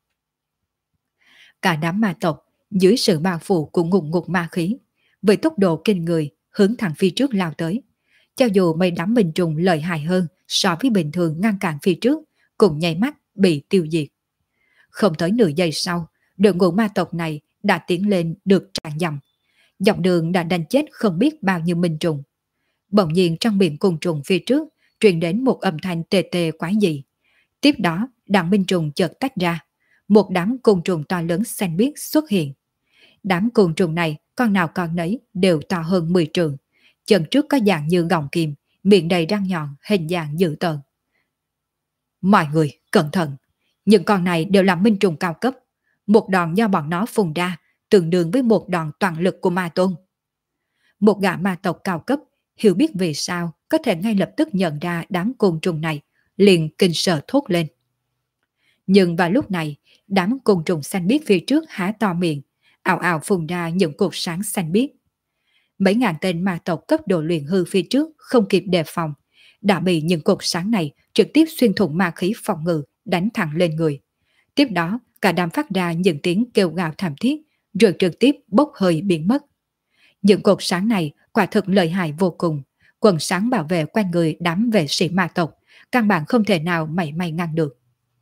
Cả đám ma tộc dưới sự bao phủ của ngục ngục ma khí, với tốc độ kinh người hướng thẳng phía trước lao tới. cho dù mấy đám binh trùng lợi hại hơn so với bình thường ngăn cản phía trước, cùng nháy mắt bị tiêu diệt. Không tới nửa giây sau, đội ngũ ma tộc này đã tiến lên được tràn dặm. Dọc đường đã đánh chết không biết bao nhiêu minh trùng. Bỗng nhiên trong miệng côn trùng phía trước truyền đến một âm thanh tê tê quái dị. Tiếp đó, đám minh trùng chợt tách ra. Một đám côn trùng to lớn xanh biếc xuất hiện. Đám côn trùng này con nào con nấy đều to hơn 10 trượng. Chân trước có dạng như gọng kìm, miệng đầy răng nhọn, hình dạng dữ tợn. Mọi người, cẩn thận! Những con này đều là minh trùng cao cấp. Một đòn do bọn nó phun ra, tương đương với một đòn toàn lực của ma tôn. Một gã ma tộc cao cấp, hiểu biết vì sao có thể ngay lập tức nhận ra đám côn trùng này, liền kinh sợ thốt lên. Nhưng vào lúc này, đám côn trùng xanh biếc phía trước há to miệng, ào ào phun ra những cột sáng xanh biếc. Mấy ngàn tên ma tộc cấp độ luyện hư phía trước không kịp đề phòng, đã bị những cột sáng này trực tiếp xuyên thủng ma khí phòng ngự, đánh thẳng lên người. Tiếp đó, cả đám phát ra những tiếng kêu gào thảm thiết, rồi trực tiếp bốc hơi biến mất. Những cột sáng này quả thực lợi hại vô cùng, quần sáng bảo vệ quanh người đám vệ sĩ ma tộc, căn bản không thể nào mảy may ngăn được.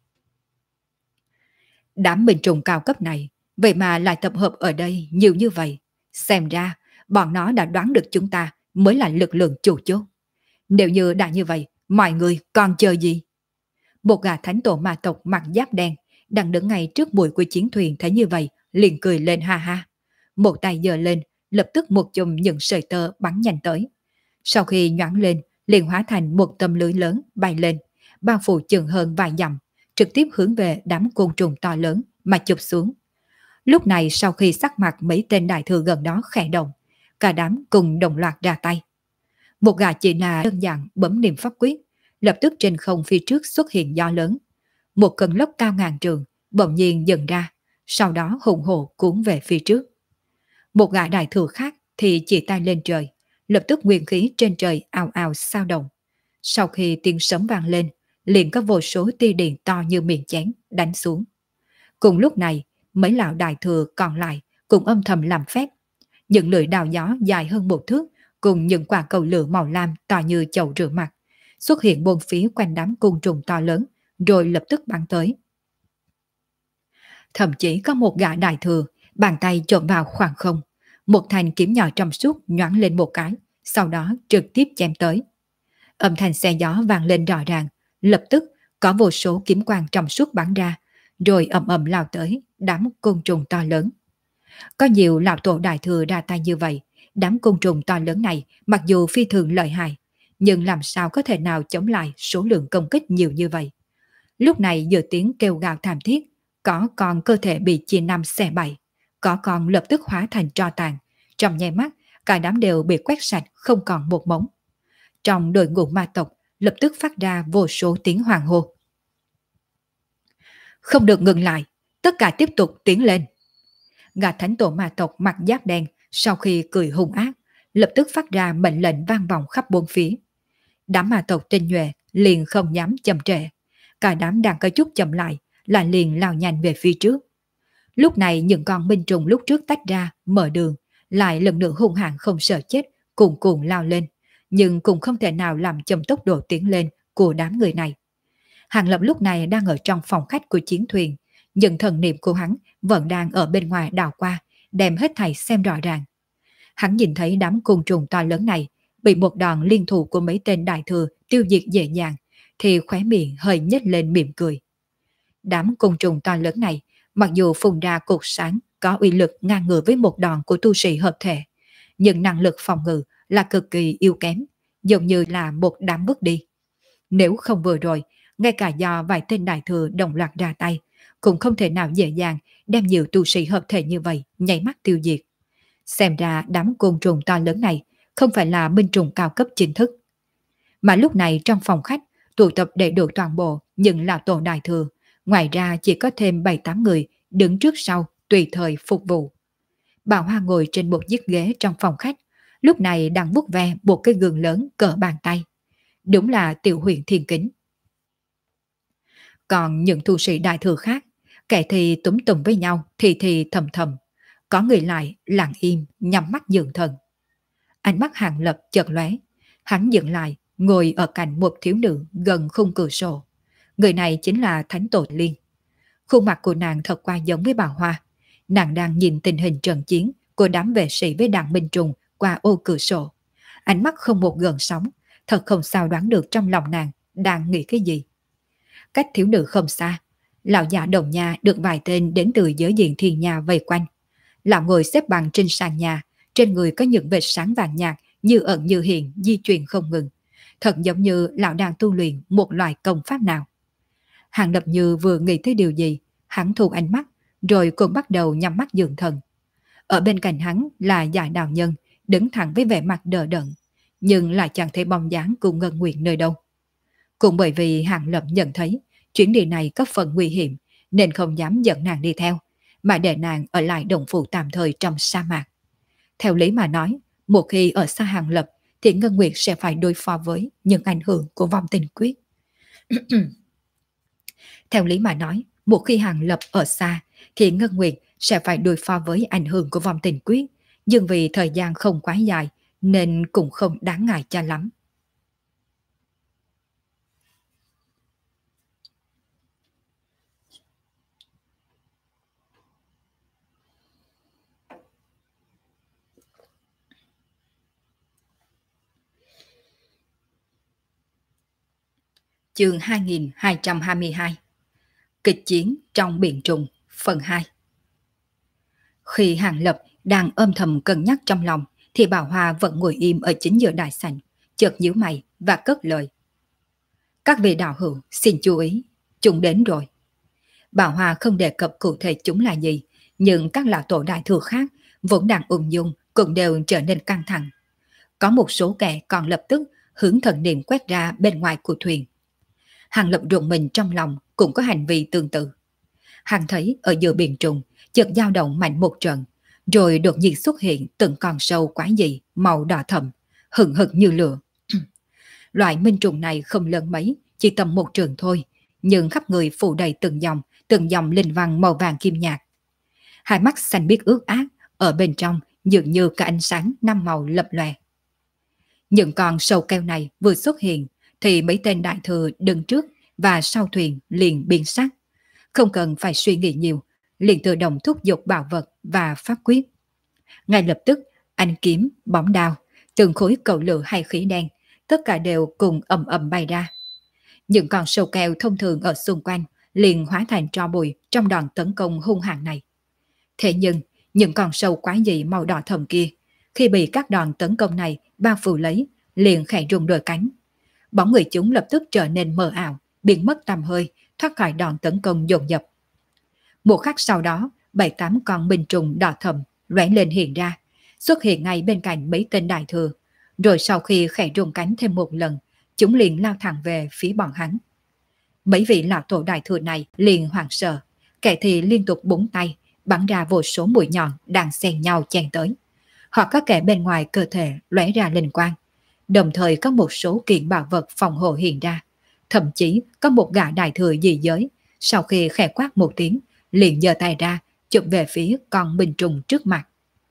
Đám binh trùng cao cấp này, vậy mà lại tập hợp ở đây nhiều như vậy. Xem ra, bọn nó đã đoán được chúng ta mới là lực lượng chủ chốt. Nếu như đã như vậy, mọi người còn chờ gì? Một gã thánh tổ ma tộc mặc giáp đen, đang đứng ngay trước mũi của chiến thuyền thấy như vậy, liền cười lên ha ha. Một tay giơ lên, lập tức một chùm những sợi tơ bắn nhanh tới. Sau khi nhoáng lên, liền hóa thành một tấm lưới lớn bay lên, bao phủ chừng hơn vài dặm, trực tiếp hướng về đám côn trùng to lớn mà chụp xuống. Lúc này sau khi sắc mặt mấy tên đại thừa gần đó khẽ động, cả đám cùng đồng loạt ra tay. Một gã chỉ là đơn giản bấm niệm pháp quyết, lập tức trên không phía trước xuất hiện gió lớn. Một cơn lốc cao ngàn trượng bỗng nhiên dần ra, sau đó hùng hổ cuốn về phía trước. Một gã đại thừa khác thì chỉ tay lên trời, lập tức nguyên khí trên trời ào ào sao động. Sau khi tiếng sấm vang lên, liền có vô số tia điện to như miệng chén đánh xuống. Cùng lúc này, mấy lão đại thừa còn lại cũng âm thầm làm phép. Những lưỡi đào gió dài hơn một thước cùng những quả cầu lửa màu lam to như chậu rửa mặt xuất hiện bốn phía quanh đám côn trùng to lớn, rồi lập tức bắn tới. Thậm chí có một gã đại thừa, bàn tay trộn vào khoảng không, một thanh kiếm nhỏ trong suốt nhoáng lên một cái, sau đó trực tiếp chém tới. Âm thanh xe gió vang lên rõ ràng, lập tức có vô số kiếm quang trong suốt bắn ra, rồi ầm ầm lao tới đám côn trùng to lớn. Có nhiều lão tổ đại thừa ra tay như vậy, đám côn trùng to lớn này mặc dù phi thường lợi hại, nhưng làm sao có thể nào chống lại số lượng công kích nhiều như vậy. Lúc này giữa tiếng kêu gào thảm thiết, có con cơ thể bị chia năm xẻ bảy, có con lập tức hóa thành tro tàn, trong nháy mắt cả đám đều bị quét sạch không còn một mống. Trong đội ngũ ma tộc lập tức phát ra vô số tiếng hoàng hô. Không được ngừng lại, tất cả tiếp tục tiến lên. Gã thánh tổ ma tộc mặc giáp đen sau khi cười hung ác, lập tức phát ra mệnh lệnh vang vọng khắp bốn phía. Đám ma tộc tinh nhuệ liền không dám chậm trễ, cả đám đang có chút chậm lại, là liền lao nhanh về phía trước. Lúc này những con binh trùng lúc trước tách ra mở đường, lại lần nữa hung hãn không sợ chết, cuồn cuộn lao lên, nhưng cũng không thể nào làm chậm tốc độ tiến lên của đám người này. Hàng Lập lúc này đang ở trong phòng khách của chiến thuyền, nhưng thần niệm của hắn vẫn đang ở bên ngoài đảo qua, đem hết thảy xem rõ ràng. Hắn nhìn thấy đám côn trùng to lớn này bị một đòn liên thủ của mấy tên đại thừa tiêu diệt dễ dàng, thì khóe miệng hơi nhếch lên mỉm cười. Đám côn trùng to lớn này, mặc dù phun ra cột sáng có uy lực ngang ngửa với một đòn của tu sĩ hợp thể, nhưng năng lực phòng ngự là cực kỳ yếu kém, giống như là một đám bước đi. Nếu không vừa rồi, ngay cả do vài tên đại thừa đồng loạt ra tay, cũng không thể nào dễ dàng đem nhiều tu sĩ hợp thể như vậy nháy mắt tiêu diệt. Xem ra đám côn trùng to lớn này không phải là binh trùng cao cấp chính thức. Mà lúc này trong phòng khách tụ tập đầy đủ toàn bộ những lão tổ đại thừa, ngoài ra chỉ có thêm 7-8 người đứng trước sau tùy thời phục vụ. Bảo Hoa ngồi trên một chiếc ghế trong phòng khách, lúc này đang vuốt ve một cái gương lớn cỡ bàn tay. Đúng là tiểu huyện thiên kính. Còn những tu sĩ đại thừa khác, kẻ thì túm tùm với nhau, thì thầm thầm. Có người lại lặng im nhắm mắt dưỡng thần. Ánh mắt Hàng Lập chợt lóe, Hắn dừng lại, ngồi ở cạnh một thiếu nữ gần khung cửa sổ. Người này chính là Thánh Tổ Liên. Khuôn mặt của nàng thật qua giống với bà Hoa. Nàng đang nhìn tình hình trận chiến của đám vệ sĩ với đảng binh trùng qua ô cửa sổ. Ánh mắt không một gợn sóng, thật không sao đoán được trong lòng nàng đang nghĩ cái gì. Cách thiếu nữ không xa, lão già đồng nhà được vài tên đến từ giới diện thiên nhà vây quanh. Lão ngồi xếp bằng trên sàn nhà, trên người có những vệt sáng vàng nhạt như ẩn như hiện di chuyển không ngừng. Thật giống như lão đang tu luyện một loại công pháp nào. Hàng Lập Như vừa nghĩ tới điều gì, hắn thu ánh mắt, rồi cũng bắt đầu nhắm mắt dưỡng thần. Ở bên cạnh hắn là Giải Đạo Nhân, đứng thẳng với vẻ mặt đờ đẫn, nhưng lại chẳng thấy bóng dáng của Ngân Nguyệt nơi đâu. Cũng bởi vì Hàng Lập nhận thấy chuyến đi này có phần nguy hiểm, nên không dám dẫn nàng đi theo, mà để nàng ở lại đồng phủ tạm thời trong sa mạc. Theo lý mà nói, một khi ở xa Hàng Lập thì Ngân Nguyệt sẽ phải đối phó với những ảnh hưởng của vong tình quyết. Theo lý mà nói, một khi Hàng Lập ở xa thì Ngân Nguyệt sẽ phải đối phó với ảnh hưởng của vong tình quyết, nhưng vì thời gian không quá dài nên cũng không đáng ngại cho lắm. Chương 2222 Kịch chiến trong biển trùng phần 2. Khi Hàng Lập đang âm thầm cân nhắc trong lòng thì Bảo Hoa vẫn ngồi im ở chính giữa đại sảnh, chợt nhíu mày và cất lời. Các vị đạo hữu xin chú ý, chúng đến rồi. Bảo Hoa không đề cập cụ thể chúng là gì, nhưng các lão tổ đại thừa khác vốn đang ung dung cũng đều trở nên căng thẳng. Có một số kẻ còn lập tức hướng thần niệm quét ra bên ngoài của thuyền. Hàng Lập rùng mình trong lòng cũng có hành vi tương tự. Hàng thấy ở giữa biển trùng chợt dao động mạnh một trận, rồi đột nhiên xuất hiện từng con sâu quái dị màu đỏ thẫm, hừng hực như lửa. Loại minh trùng này không lớn mấy, chỉ tầm một trường thôi, nhưng khắp người phủ đầy từng dòng linh văn màu vàng kim nhạt. Hai mắt xanh biếc ướt át, ở bên trong dường như cả ánh sáng năm màu lập lòe. Những con sâu keo này vừa xuất hiện thì mấy tên đại thừa đứng trước và sau thuyền liền biến sắc. Không cần phải suy nghĩ nhiều, liền tự động thúc giục bảo vật và pháp quyết. Ngay lập tức, ánh kiếm, bóng đao, từng khối cầu lửa hay khí đen, tất cả đều cùng ầm ầm bay ra. Những con sâu keo thông thường ở xung quanh liền hóa thành tro bụi trong đòn tấn công hung hãn này. Thế nhưng, những con sâu quái dị màu đỏ thẫm kia, khi bị các đòn tấn công này bao phủ lấy, liền khẽ rung đôi cánh. Bóng người chúng lập tức trở nên mờ ảo, biến mất tăm hơi, thoát khỏi đòn tấn công dồn dập. Một khắc sau đó, 7-8 con minh trùng đỏ thẫm lóe lên hiện ra, xuất hiện ngay bên cạnh mấy tên đại thừa. Rồi sau khi khẽ rung cánh thêm một lần, chúng liền lao thẳng về phía bọn hắn. Mấy vị lão tổ đại thừa này liền hoảng sợ, kẻ thì liên tục búng tay, bắn ra vô số mũi nhọn đang xen nhau chen tới. Hoặc có kẻ bên ngoài cơ thể lóe ra linh quang, đồng thời có một số kiện bảo vật phòng hộ hiện ra. Thậm chí có một gã đại thừa dị giới, sau khi khẽ quát một tiếng, liền giơ tay ra, chụp về phía con minh trùng trước mặt.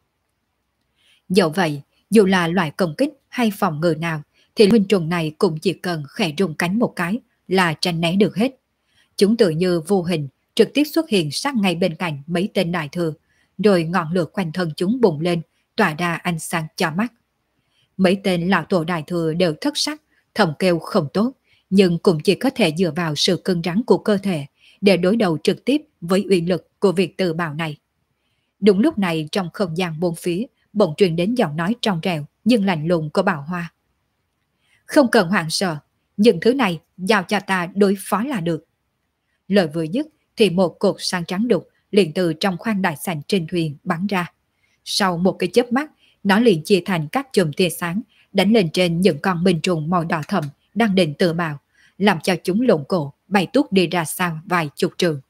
Dẫu vậy, dù là loại công kích hay phòng ngự nào, thì minh trùng này cũng chỉ cần khẽ rung cánh một cái là tránh né được hết. Chúng tự như vô hình, trực tiếp xuất hiện sát ngay bên cạnh mấy tên đại thừa, rồi ngọn lửa quanh thân chúng bùng lên, tỏa ra ánh sáng cho mắt. Mấy tên lão tổ đại thừa đều thất sắc, thầm kêu không tốt, nhưng cũng chỉ có thể dựa vào sự cứng rắn của cơ thể để đối đầu trực tiếp với uy lực của việc tự bào này. Đúng lúc này trong không gian bốn phía, bỗng truyền đến giọng nói trong trẻo nhưng lạnh lùng của Bảo Hoa. Không cần hoảng sợ, những thứ này giao cho ta đối phó là được. Lời vừa dứt thì một cột sáng trắng đục liền từ trong khoang đại sảnh trên thuyền bắn ra. Sau một cái chớp mắt, nó liền chia thành các chùm tia sáng, đánh lên trên những con minh trùng màu đỏ thẫm đang định tự bào, làm cho chúng lộn cổ bay tút đi ra xa vài chục trường.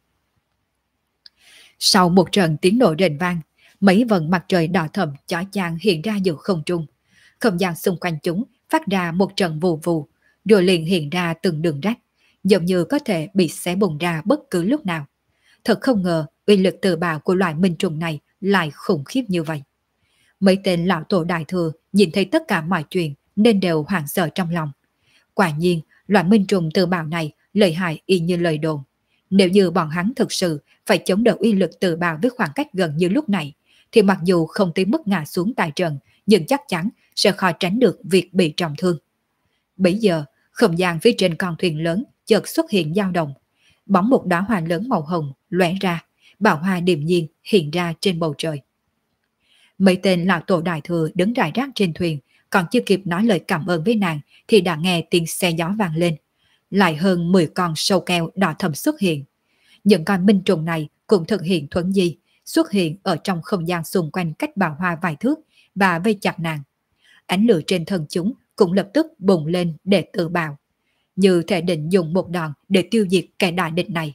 Sau một trận tiếng nổ rền vang, mấy vầng mặt trời đỏ thẫm chói chang hiện ra giữa không trung. Không gian xung quanh chúng phát ra một trận vù vù, rồi liền hiện ra từng đường rách, giống như có thể bị xé bùng ra bất cứ lúc nào. Thật không ngờ uy lực tự bào của loại minh trùng này lại khủng khiếp như vậy. Mấy tên lão tổ đại thừa nhìn thấy tất cả mọi chuyện nên đều hoảng sợ trong lòng. Quả nhiên, loại minh trùng tự bào này lợi hại y như lời đồn. Nếu như bọn hắn thực sự phải chống đỡ uy lực tự bào với khoảng cách gần như lúc này, thì mặc dù không tới mức ngã xuống tại trận, nhưng chắc chắn sẽ khó tránh được việc bị trọng thương. Bây giờ, không gian phía trên con thuyền lớn chợt xuất hiện dao động. Bóng một đóa hoa lớn màu hồng lóe ra, bào hoa điềm nhiên hiện ra trên bầu trời. Mấy tên lão tổ đại thừa đứng rải rác trên thuyền, còn chưa kịp nói lời cảm ơn với nàng thì đã nghe tiếng xe gió vang lên. Lại hơn 10 con sâu keo đỏ thẫm xuất hiện. Những con minh trùng này cũng thực hiện thuần di, xuất hiện ở trong không gian xung quanh cách bào hoa vài thước và vây chặt nàng. Ánh lửa trên thân chúng cũng lập tức bùng lên để tự bào, như thể định dùng một đòn để tiêu diệt kẻ đại địch này.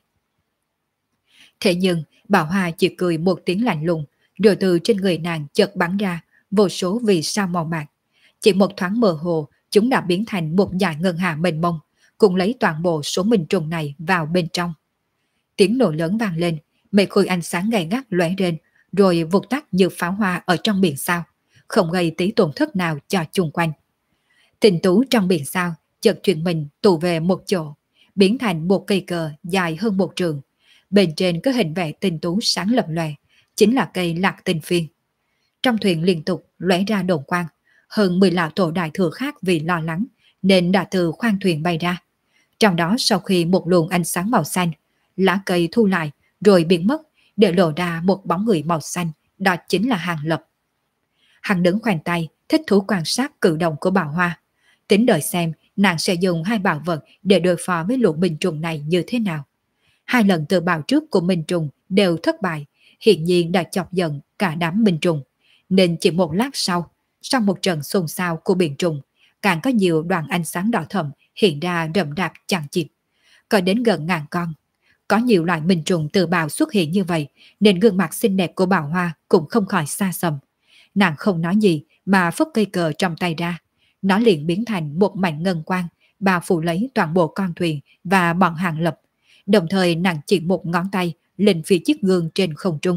Thế nhưng bào hoa chỉ cười một tiếng lạnh lùng, rồi từ trên người nàng chợt bắn ra vô số vì sao màu bạc. Chỉ một thoáng mơ hồ, chúng đã biến thành một dải ngân hà mênh mông, cùng lấy toàn bộ số minh trùng này vào bên trong. Tiếng nổ lớn vang lên, mấy khối ánh sáng gay gắt lóe lên, rồi vụt tắt như pháo hoa ở trong biển sao, không gây tí tổn thất nào cho chung quanh. Tinh tú trong biển sao chợt chuyển mình tụ về một chỗ, biến thành một cây cờ dài hơn một trường. Bên trên có hình vẽ tinh tú sáng lập lòe, chính là cây lạc tinh phiên. Trong thuyền liên tục lóe ra đồn quang, hơn 10 lão tổ đại thừa khác vì lo lắng nên đã từ khoang thuyền bay ra. Trong đó sau khi một luồng ánh sáng màu xanh, lá cây thu lại rồi biến mất, để lộ ra một bóng người màu xanh, đó chính là Hàng Lập. Hắn đứng khoanh tay, thích thú quan sát cử động của bào hoa, tính đợi xem nàng sẽ dùng hai bảo vật để đối phó với lũ minh trùng này như thế nào. Hai lần tự bào trước của minh trùng đều thất bại, hiển nhiên đã chọc giận cả đám minh trùng, nên chỉ một lát sau một trận xôn xao của biển trùng, càng có nhiều đoàn ánh sáng đỏ thẫm hiện ra rậm rạp chằng chịt, có đến gần ngàn con. Có nhiều loại minh trùng tự bào xuất hiện như vậy, nên gương mặt xinh đẹp của bào hoa cũng không khỏi xa xăm. Nàng không nói gì mà phất cây cờ trong tay ra, nó liền biến thành một mảnh ngân quang, bao phủ lấy toàn bộ con thuyền và bọn Hàng Lập. Đồng thời nàng chỉ một ngón tay lên phía chiếc gương trên không trung.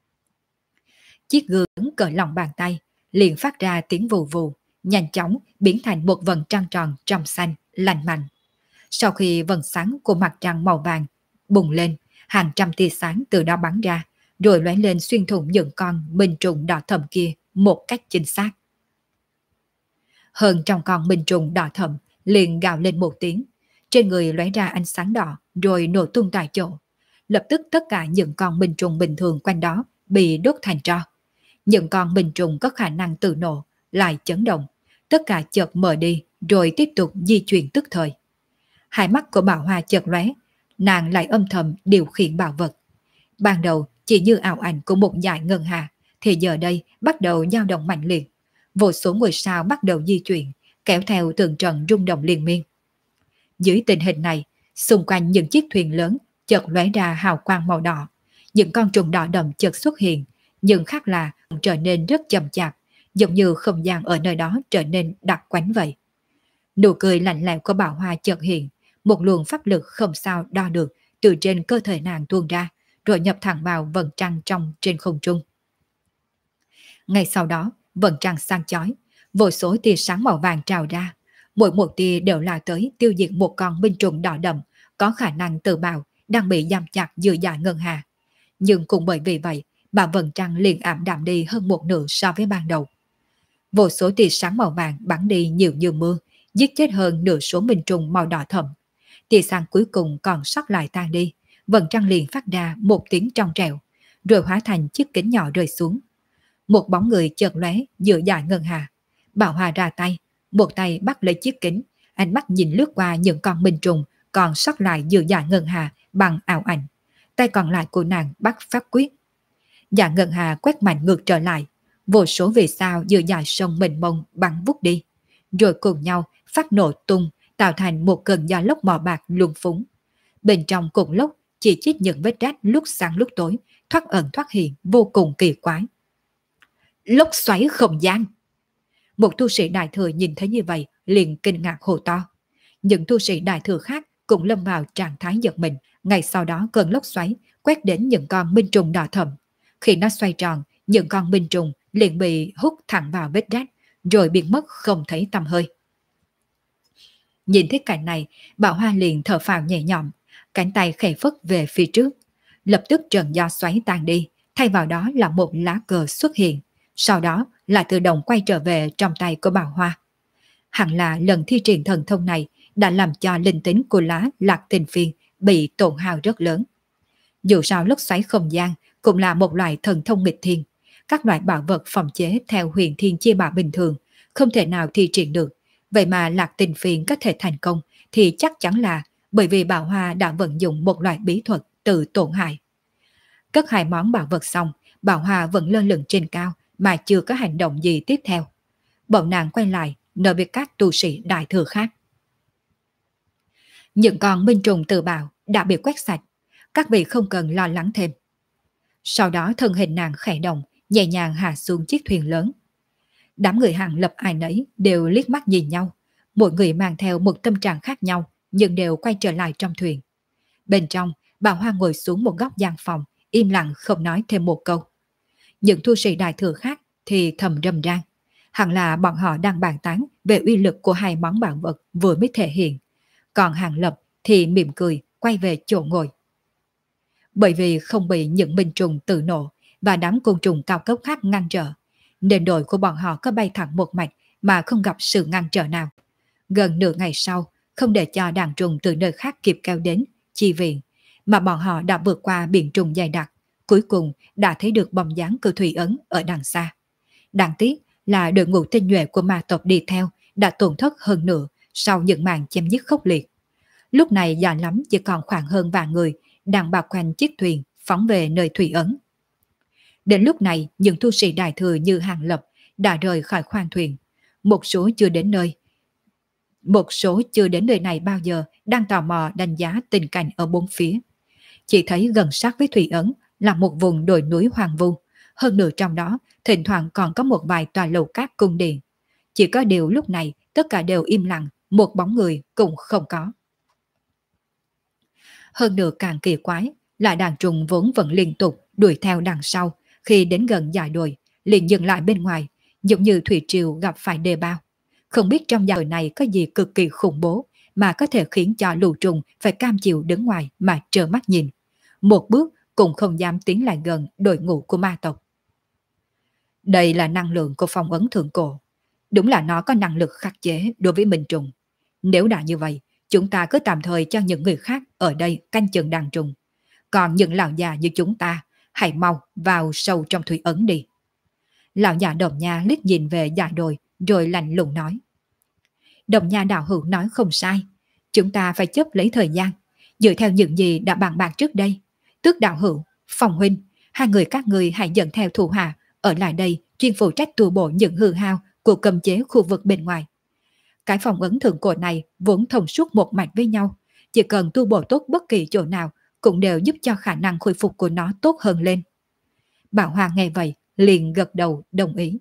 Chiếc gương cỡ lòng bàn tay liền phát ra tiếng vù vù, nhanh chóng biến thành một vầng trăng tròn trong xanh, lành mạnh. Sau khi vầng sáng của mặt trăng màu vàng bùng lên, hàng trăm tia sáng từ đó bắn ra, rồi lóe lên xuyên thủng những con minh trùng đỏ thẫm kia một cách chính xác. Hơn trong con minh trùng đỏ thẫm liền gào lên một tiếng, trên người lóe ra ánh sáng đỏ rồi nổ tung tại chỗ. Lập tức tất cả những con minh trùng bình thường quanh đó bị đốt thành tro. Những con minh trùng có khả năng tự nổ lại chấn động, tất cả chợt mở đi rồi tiếp tục di chuyển tức thời. Hai mắt của Bảo Hoa chợt lóe, nàng lại âm thầm điều khiển bảo vật. Ban đầu chỉ như ảo ảnh của một dải ngân hà, thì giờ đây bắt đầu dao động mạnh liệt. Vô số ngôi sao bắt đầu di chuyển, kéo theo từng trận rung động liên miên. Dưới tình hình này, xung quanh những chiếc thuyền lớn chợt lóe ra hào quang màu đỏ. Những con trùng đỏ đậm chợt xuất hiện, nhưng khác là trở nên rất chậm chạp, giống như không gian ở nơi đó trở nên đặc quánh vậy. Nụ cười lạnh lẽo của Bảo Hoa chợt hiện, một luồng pháp lực không sao đo được từ trên cơ thể nàng tuôn ra, rồi nhập thẳng vào vầng trăng trong trên không trung. Ngay sau đó, vầng trăng sáng chói, vô số tia sáng màu vàng trào ra, mỗi một tia đều là tới tiêu diệt một con minh trùng đỏ đậm có khả năng tự bào đang bị giam chặt giữa dải ngân hà. Nhưng cũng bởi vì vậy mà vầng trăng liền ảm đạm đi hơn một nửa so với ban đầu. Vô số tia sáng màu vàng bắn đi nhiều như mưa, giết chết hơn nửa số minh trùng màu đỏ thẫm. Tia sáng cuối cùng còn sót lại tan đi, vầng trăng liền phát ra một tiếng trong trẻo, rồi hóa thành chiếc kính nhỏ rơi xuống. Một bóng người chợt lóe giữa dải ngân hà. Bảo Hoa ra tay, một tay bắt lấy chiếc kính, ánh mắt nhìn lướt qua những con minh trùng còn sót lại giữa dải ngân hà bằng ảo ảnh. Tay còn lại của nàng bắt pháp quyết. Dải ngân hà quét mạnh ngược trở lại, vô số vì sao giữa dải sông mênh mông bắn vút đi, rồi cùng nhau phát nổ tung, tạo thành một cơn gió lốc màu bạc luồn phúng. Bên trong cùng lốc chỉ chít những vết rách lúc sáng lúc tối, thoát ẩn thoát hiện vô cùng kỳ quái. Lốc xoáy không gian! Một tu sĩ đại thừa nhìn thấy như vậy liền kinh ngạc hô to. Những tu sĩ đại thừa khác cũng lâm vào trạng thái giật mình. Ngay sau đó cơn lốc xoáy quét đến những con minh trùng đỏ thẫm. Khi nó xoay tròn, những con minh trùng liền bị hút thẳng vào vết rách, rồi biến mất không thấy tăm hơi. Nhìn thấy cảnh này, Bảo Hoa liền thở phào nhẹ nhõm, cánh tay khẽ phất về phía trước. Lập tức trận gió xoáy tan đi, thay vào đó là một lá cờ xuất hiện, sau đó lại tự động quay trở về trong tay của Bảo Hoa. Hẳn là lần thi triển thần thông này đã làm cho linh tính của lá Lạc Tình Phiên bị tổn hao rất lớn. Dù sao lốc xoáy không gian cũng là một loại thần thông nghịch thiên, các loại bảo vật phòng chế theo huyền thiên chia bả bình thường không thể nào thi triển được. Vậy mà Lạc Tình Phiên có thể thành công thì chắc chắn là bởi vì Bảo Hoa đã vận dụng một loại bí thuật tự tổn hại. Cất hai món bảo vật xong, Bảo Hoa vẫn lơ lửng trên cao mà chưa có hành động gì tiếp theo. Bọn nàng quay lại nói với các tu sĩ đại thừa khác. Những con minh trùng tự bào đã bị quét sạch, các vị không cần lo lắng thêm. Sau đó thân hình nàng khẽ động, nhẹ nhàng hạ xuống chiếc thuyền lớn. Đám người Hàng Lập ai nấy đều liếc mắt nhìn nhau, mỗi người mang theo một tâm trạng khác nhau nhưng đều quay trở lại trong thuyền. Bên trong, Bảo Hoa ngồi xuống một góc gian phòng, im lặng không nói thêm một câu. Những tu sĩ đại thừa khác thì thầm râm ran. Hẳn là bọn họ đang bàn tán về uy lực của hai món bảo vật vừa mới thể hiện. Còn Hàng Lập thì mỉm cười quay về chỗ ngồi. Bởi vì không bị những minh trùng tự nổ và đám côn trùng cao cấp khác ngăn trở, nên đội của bọn họ có bay thẳng một mạch mà không gặp sự ngăn trở nào. Gần nửa ngày sau, không để cho đàn trùng từ nơi khác kịp kéo đến, chi viện, mà bọn họ đã vượt qua biển trùng dày đặc, cuối cùng đã thấy được bóng dáng của Thủy Ấn ở đằng xa. Đáng tiếc là đội ngũ tinh nhuệ của ma tộc đi theo đã tổn thất hơn nửa sau những màn chém giết khốc liệt. Lúc này già lắm chỉ còn khoảng hơn vài người đang bao quanh chiếc thuyền phóng về nơi Thủy Ấn. Đến lúc này, những tu sĩ đại thừa như Hàng Lập đã rời khỏi khoang thuyền. Một số chưa đến nơi này bao giờ đang tò mò đánh giá tình cảnh ở bốn phía. Chỉ thấy gần sát với Thủy Ấn là một vùng đồi núi hoang vu. Hơn nữa trong đó, thỉnh thoảng còn có một vài tòa lầu cát cung điện. Chỉ có điều lúc này, tất cả đều im lặng, một bóng người cũng không có. Hơn nữa càng kỳ quái, là đàn trùng vốn vẫn liên tục đuổi theo đằng sau, khi đến gần dải đồi, liền dừng lại bên ngoài, giống như thủy triều gặp phải đê bao. Không biết trong dải này có gì cực kỳ khủng bố mà có thể khiến cho lũ trùng phải cam chịu đứng ngoài mà trơ mắt nhìn. Một bước cũng không dám tiến lại gần đội ngũ của ma tộc. Đây là năng lượng của phong ấn thượng cổ. Đúng là nó có năng lực khắc chế đối với minh trùng. Nếu đã như vậy, chúng ta cứ tạm thời cho những người khác ở đây canh chừng đàn trùng. Còn những lão già như chúng ta, hãy mau vào sâu trong thủy ấn đi. Lão già Đồng Nha liếc nhìn về dải đồi rồi lạnh lùng nói. Đồng Nha đạo hữu nói không sai. Chúng ta phải chấp lấy thời gian, dựa theo những gì đã bàn bạc trước đây. Tước đạo hữu, Phong huynh, hai người các người hãy dẫn theo thủ hạ ở lại đây chuyên phụ trách tu bổ những hư hao của cầm chế khu vực bên ngoài. Cái phong ấn thượng cổ này vốn thông suốt một mạch với nhau, chỉ cần tu bổ tốt bất kỳ chỗ nào cũng đều giúp cho khả năng khôi phục của nó tốt hơn lên. Bảo Hoa nghe vậy, liền gật đầu đồng ý.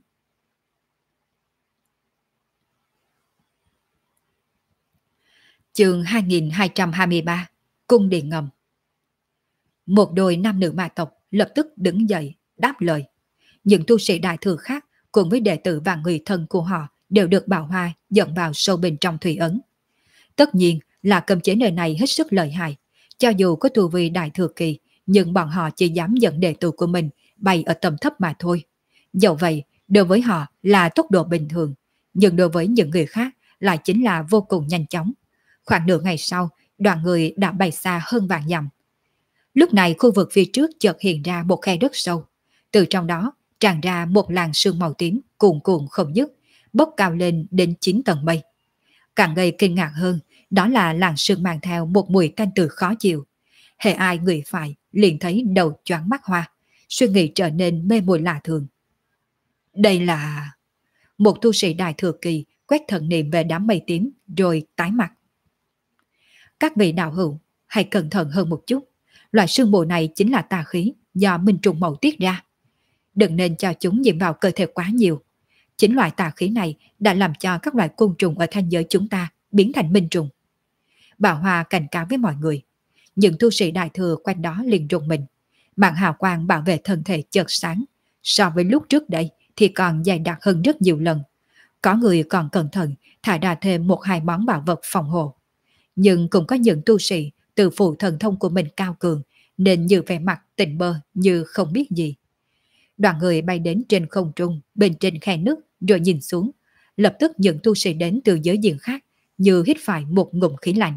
Chương 2223, Cung điện ngầm. Một đôi nam nữ ma tộc lập tức đứng dậy, đáp lời. Những tu sĩ đại thừa khác cùng với đệ tử và người thân của họ đều được Bảo Hoa dẫn vào sâu bên trong thủy ấn. Tất nhiên là cấm chế nơi này hết sức lợi hại. Cho dù có tu vi đại thừa kỳ, nhưng bọn họ chỉ dám dẫn đệ tử của mình bay ở tầm thấp mà thôi. Dẫu vậy, đối với họ là tốc độ bình thường, nhưng đối với những người khác lại chính là vô cùng nhanh chóng. Khoảng nửa ngày sau, đoàn người đã bay xa hơn vạn dặm. Lúc này khu vực phía trước chợt hiện ra một khe đất sâu. Từ trong đó tràn ra một làn sương màu tím cuồn cuộn không dứt, bốc cao lên đến 9 tầng mây. Càng gây kinh ngạc hơn, đó là làn sương mang theo một mùi tanh từ khó chịu. Hễ ai người phải liền thấy đầu choáng mắt hoa, suy nghĩ trở nên mê muội lạ thường. Đây là... Một tu sĩ đại thừa kỳ quét thần niệm về đám mây tím rồi tái mặt. Các vị đạo hữu, hãy cẩn thận hơn một chút. Loại sương mù này chính là tà khí do minh trùng màu tiết ra. Đừng nên cho chúng nhiễm vào cơ thể quá nhiều. Chính loại tà khí này đã làm cho các loại côn trùng ở thanh giới chúng ta biến thành minh trùng. Bảo Hoa cảnh cáo với mọi người. Những tu sĩ đại thừa quanh đó liền rùng mình. Mạng hào quang bảo vệ thân thể chợt sáng. So với lúc trước đây thì còn dày đặc hơn rất nhiều lần. Có người còn cẩn thận thả ra thêm một hai món bảo vật phòng hộ. Nhưng cũng có những tu sĩ từ phụ thần thông của mình cao cường nên như vẻ mặt tỉnh bơ như không biết gì. Đoàn người bay đến trên không trung bên trên khe nước rồi nhìn xuống. Lập tức những tu sĩ đến từ giới diện khác như hít phải một ngụm khí lạnh.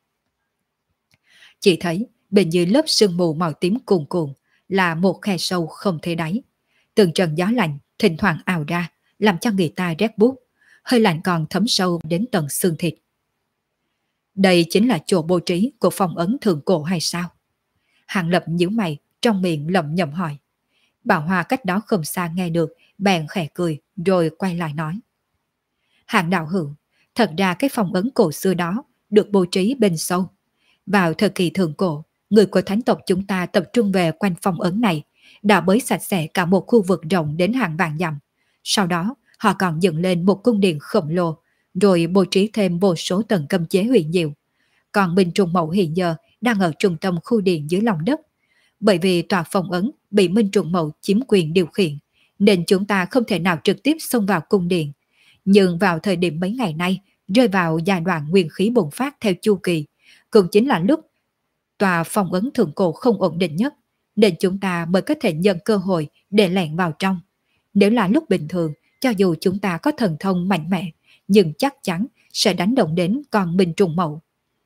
Chỉ thấy bên dưới lớp sương mù màu tím cuồn cuộn là một khe sâu không thể đáy. Từng trận gió lạnh thỉnh thoảng ào ra làm cho người ta rét buốt, hơi lạnh còn thấm sâu đến tận xương thịt. Đây chính là chỗ bố trí của phong ấn thượng cổ hay sao? Hàng Lập nhíu mày, trong miệng lẩm nhẩm hỏi. Bảo Hoa cách đó không xa nghe được, bèn khẽ cười rồi quay lại nói. Hàng đạo hữu, thật ra cái phong ấn cổ xưa đó được bố trí bên sâu. Vào thời kỳ thượng cổ, người của thánh tộc chúng ta tập trung về quanh phong ấn này, đã bới sạch sẽ cả một khu vực rộng đến hàng vạn dặm. Sau đó, họ còn dựng lên một cung điện khổng lồ, rồi bố trí thêm vô số tầng cấm chế huyền diệu. Còn Minh Trùng Mẫu hiện giờ đang ở trung tâm khu điện dưới lòng đất. Bởi vì tòa phong ấn bị Minh Trùng Mẫu chiếm quyền điều khiển, nên chúng ta không thể nào trực tiếp xông vào cung điện. Nhưng vào thời điểm mấy ngày nay, rơi vào giai đoạn nguyên khí bùng phát theo chu kỳ, cũng chính là lúc tòa phong ấn thượng cổ không ổn định nhất, nên chúng ta mới có thể nhận cơ hội để lẻn vào trong. Nếu là lúc bình thường, cho dù chúng ta có thần thông mạnh mẽ, nhưng chắc chắn sẽ đánh động đến con Minh Trùng Mẫu.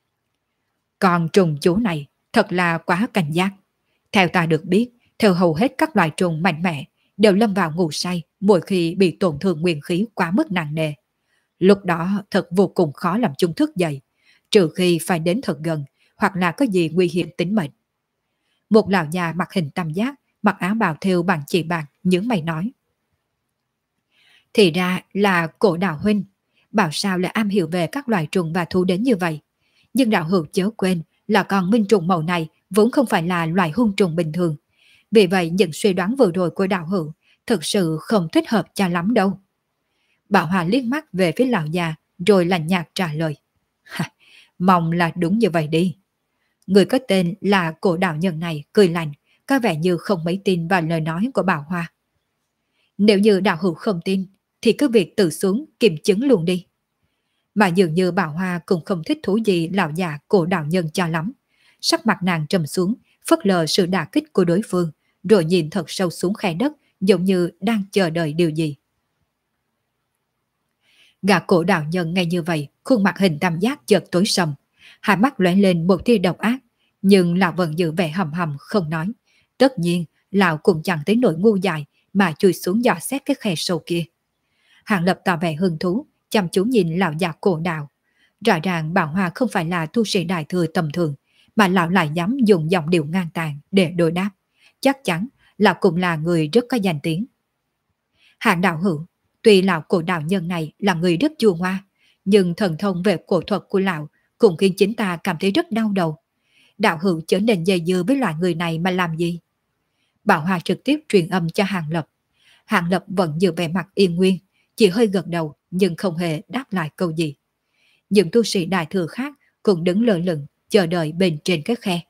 Con trùng chú này thật là quá cảnh giác. Theo ta được biết, theo hầu hết các loài trùng mạnh mẽ đều lâm vào ngủ say mỗi khi bị tổn thương nguyên khí quá mức nặng nề. Lúc đó thật vô cùng khó làm chúng thức dậy, trừ khi phải đến thật gần hoặc là có gì nguy hiểm tính mệnh. Một lão già mặc hình tam giác, mặc áo bào thêu bằng chỉ bạc, nhướng mày nói. Thì ra là Cổ đạo huynh, bảo sao lại am hiểu về các loài trùng và thú đến như vậy. Nhưng đạo hữu chớ quên là con Minh Trùng Mẫu này vốn không phải là loài hung trùng bình thường. Vì vậy những suy đoán vừa rồi của đạo hữu thực sự không thích hợp cho lắm đâu. Bảo Hòa liếc mắt về phía lão già rồi lạnh nhạt trả lời. Mong là đúng như vậy đi. Người có tên là Cổ đạo nhân này cười lạnh, có vẻ như không mấy tin vào lời nói của Bảo Hoa. Nếu như đạo hữu không tin thì cứ việc tự xuống kiểm chứng luôn đi. Mà dường như Bảo Hoa cũng không thích thú gì lão già Cổ đạo nhân cho lắm. Sắc mặt nàng trầm xuống, phớt lờ sự đả kích của đối phương, rồi nhìn thật sâu xuống khe đất, giống như đang chờ đợi điều gì. Gã Cổ đạo nhân ngay như vậy, khuôn mặt hình tam giác chợt tối sầm, hai mắt lóe lên một tia độc ác, nhưng lão vẫn giữ vẻ hầm hầm không nói. Tất nhiên, lão cũng chẳng tới nỗi ngu dại mà chui xuống dò xét cái khe sâu kia. Hàng Lập tỏ vẻ hứng thú, chăm chú nhìn lão già Cổ đạo. Rõ ràng Bảo Hoa không phải là tu sĩ đại thừa tầm thường, mà lão lại dám dùng giọng điệu ngang tàn để đối đáp. Chắc chắn lão cũng là người rất có danh tiếng. Hạng đạo hữu, tuy lão Cổ đạo nhân này là người rất chua ngoa, nhưng thần thông về cổ thuật của lão cũng khiến chính ta cảm thấy rất đau đầu. Đạo hữu trở nên dây dưa với loại người này mà làm gì? Bảo Hoa trực tiếp truyền âm cho Hàng Lập. Hàng Lập vẫn giữ vẻ mặt yên nguyên, chỉ hơi gật đầu nhưng không hề đáp lại câu gì. Những tu sĩ đại thừa khác cũng đứng lơ lửng chờ đợi bên trên cái khe.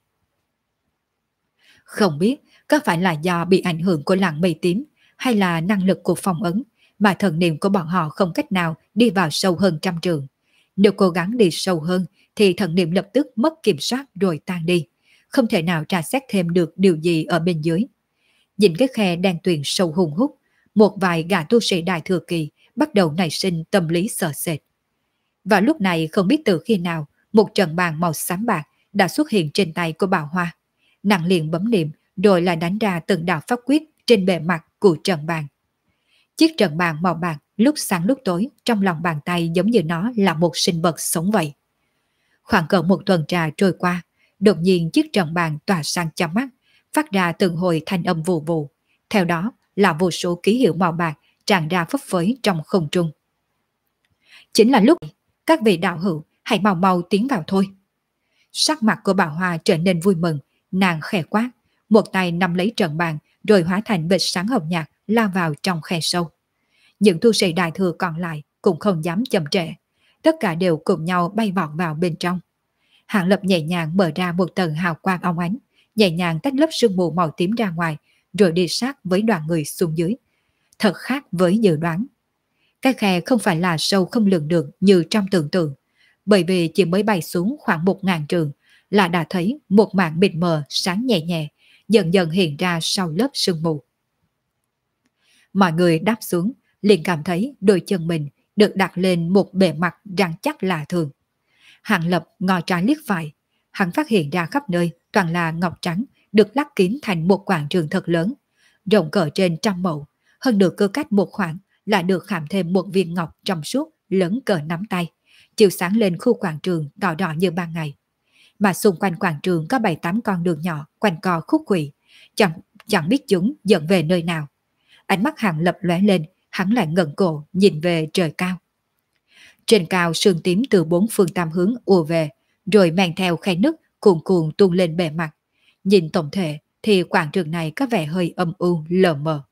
Không biết có phải là do bị ảnh hưởng của làng mây tím hay là năng lực của phong ấn mà thần niệm của bọn họ không cách nào đi vào sâu hơn 100 trượng. Nếu cố gắng đi sâu hơn thì thần niệm lập tức mất kiểm soát rồi tan đi, không thể nào tra xét thêm được điều gì ở bên dưới. Nhìn cái khe đen tuyền sâu hùng hút, một vài gã tu sĩ đại thừa kỳ bắt đầu nảy sinh tâm lý sợ sệt. Và lúc này không biết từ khi nào một trận bàn màu xám bạc đã xuất hiện trên tay của Bảo Hoa. Nàng liền bấm niệm rồi lại đánh ra từng đạo pháp quyết trên bề mặt của trận bàn. Chiếc trận bàn màu bạc lúc sáng lúc tối trong lòng bàn tay giống như nó là một sinh vật sống vậy. Khoảng cỡ một tuần trà trôi qua, đột nhiên chiếc trận bàn tỏa sang cho mắt, phát ra từng hồi thanh âm vù vù. Theo đó là vô số ký hiệu màu bạc tràn ra phấp phới trong không trung. Chính là lúc các vị đạo hữu hãy mau mau tiến vào thôi. Sắc mặt của Bảo Hoa trở nên vui mừng, nàng khẽ quát, một tay nắm lấy trận bàn rồi hóa thành vệt sáng hồng nhạt lao vào trong khe sâu. Những tu sĩ đại thừa còn lại cũng không dám chậm trễ, tất cả đều cùng nhau bay vọt vào bên trong. Hạng Lập nhẹ nhàng mở ra một tầng hào quang óng ánh, nhẹ nhàng tách lớp sương mù màu tím ra ngoài, rồi đi sát với đoàn người xuống dưới. Thật khác với dự đoán. Cái khe không phải là sâu không lường được như trong tưởng tượng, bởi vì chỉ mới bay xuống khoảng 1.000 trường là đã thấy một mảng mịt mờ sáng nhẹ nhẹ, dần dần hiện ra sau lớp sương mù. Mọi người đáp xuống, liền cảm thấy đôi chân mình được đặt lên một bề mặt rắn chắc lạ thường. Hạng Lập ngó trái liếc phải, hắn phát hiện ra khắp nơi toàn là ngọc trắng được lắp kín thành một quảng trường thật lớn, rộng cỡ trên 100 mẫu, hơn được cơ cách một khoảng lại được khảm thêm một viên ngọc trong suốt lớn cỡ nắm tay, chiếu sáng lên khu quảng trường đỏ đỏ như ban ngày. Mà xung quanh quảng trường có 7-8 con đường nhỏ quanh co khúc khuỷu, chẳng biết chúng dẫn về nơi nào. Ánh mắt Hạng Lập lóe lên, hắn lại ngẩng cổ nhìn về trời cao. Trên cao sương tím từ 4 phương 8 hướng ùa về, rồi mang theo khe nứt cuồn cuộn tuôn lên bề mặt. Nhìn tổng thể thì quảng trường này có vẻ hơi âm u lờ mờ.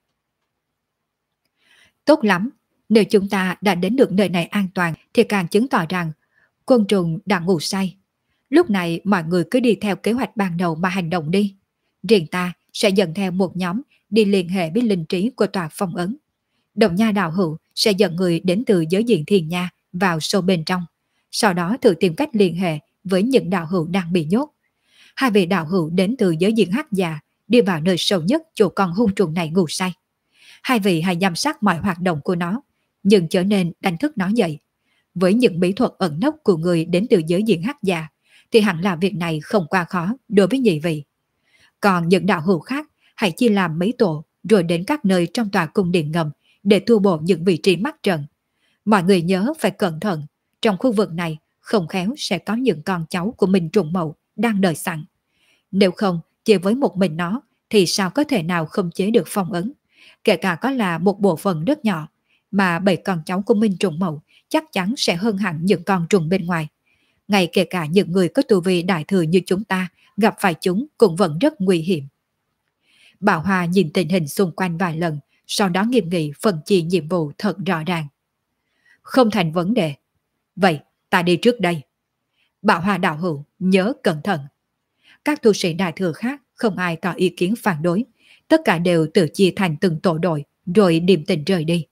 Tốt lắm, nếu chúng ta đã đến được nơi này an toàn thì càng chứng tỏ rằng côn trùng đã ngủ say. Lúc này mọi người cứ đi theo kế hoạch ban đầu mà hành động đi. Riêng ta sẽ dẫn theo một nhóm đi liên hệ với linh trí của tòa phong ấn. Đồng Nha đạo hữu sẽ dẫn người đến từ giới diện Thiền Nha vào sâu bên trong, sau đó thử tìm cách liên hệ với những đạo hữu đang bị nhốt. Hai vị đạo hữu đến từ giới diện Hắc Già đi vào nơi sâu nhất chỗ con hung trùng này ngủ say. Hai vị hãy giám sát mọi hoạt động của nó, nhưng trở nên đánh thức nó dậy. Với những bí thuật ẩn nấp của người đến từ giới diện Hắc Già thì hẳn là việc này không quá khó đối với nhị vị. Còn những đạo hữu khác hãy chia làm mấy tổ rồi đến các nơi trong tòa cung điện ngầm để thu bổ những vị trí mắc trận. Mọi người nhớ phải cẩn thận, trong khu vực này không khéo sẽ có những con cháu của mình trùng mậu đang đợi sẵn. Nếu không, chỉ với một mình nó thì sao có thể nào không chế được phong ấn, kể cả có là một bộ phận rất nhỏ, mà 7 con cháu của Minh trùng mậu chắc chắn sẽ hơn hẳn những con trùng bên ngoài. Ngay kể cả những người có tu vi đại thừa như chúng ta gặp phải chúng cũng vẫn rất nguy hiểm. Bảo Hòa nhìn tình hình xung quanh vài lần, sau đó nghiêm nghị phân chia nhiệm vụ thật rõ ràng. Không thành vấn đề. Vậy, ta đi trước đây. Bảo Hòa đạo hữu, nhớ cẩn thận. Các tu sĩ đại thừa khác không ai tỏ ý kiến phản đối, tất cả đều tự chia thành từng tổ đội, rồi điềm tình rời đi.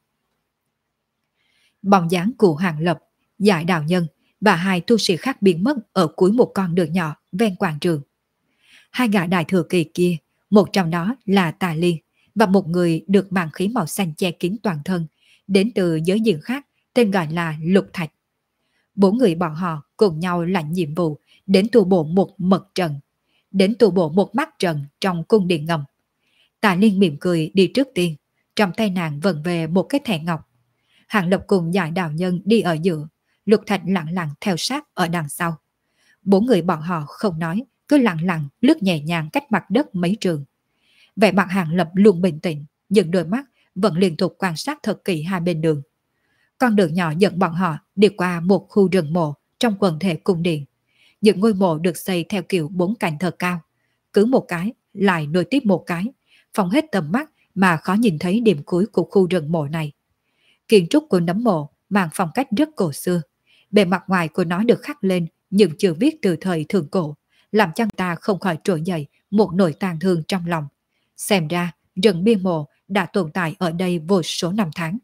Bóng dáng của Hàng Lập, Giải Đạo Nhân và hai tu sĩ khác biến mất ở cuối một con đường nhỏ ven quảng trường. Hai gã đại thừa kỳ kia, một trong đó là Tà Liên và một người được màn khí màu xanh che kín toàn thân, đến từ giới diện khác, tên gọi là Lục Thạch. 4 người bọn họ cùng nhau lãnh nhiệm vụ đến tu bổ một mật trận, đến tu bổ một mắt trận trong cung điện ngầm. Tà Liên mỉm cười đi trước tiên, trong tay nàng vần về một cái thẻ ngọc. Hàng Lập cùng Giải Đạo Nhân đi ở giữa, Lục Thạch lặng lặng theo sát ở đằng sau. 4 người bọn họ không nói, cứ lặng lặng lướt nhẹ nhàng cách mặt đất mấy trường. Vẻ mặt Hàng Lập luôn bình tĩnh, nhưng đôi mắt vẫn liên tục quan sát thật kỹ hai bên đường. Con đường nhỏ dẫn bọn họ đi qua một khu rừng mộ trong quần thể cung điện. Những ngôi mộ được xây theo kiểu 4 cạnh thật cao, cứ một cái lại nối tiếp một cái, phóng hết tầm mắt mà khó nhìn thấy điểm cuối của khu rừng mộ này. Kiến trúc của nấm mộ mang phong cách rất cổ xưa, bề mặt ngoài của nó được khắc lên những chữ viết từ thời thượng cổ, làm cho ta không khỏi trỗi dậy một nỗi tang thương trong lòng. Xem ra rừng bia mộ đã tồn tại ở đây vô số năm tháng.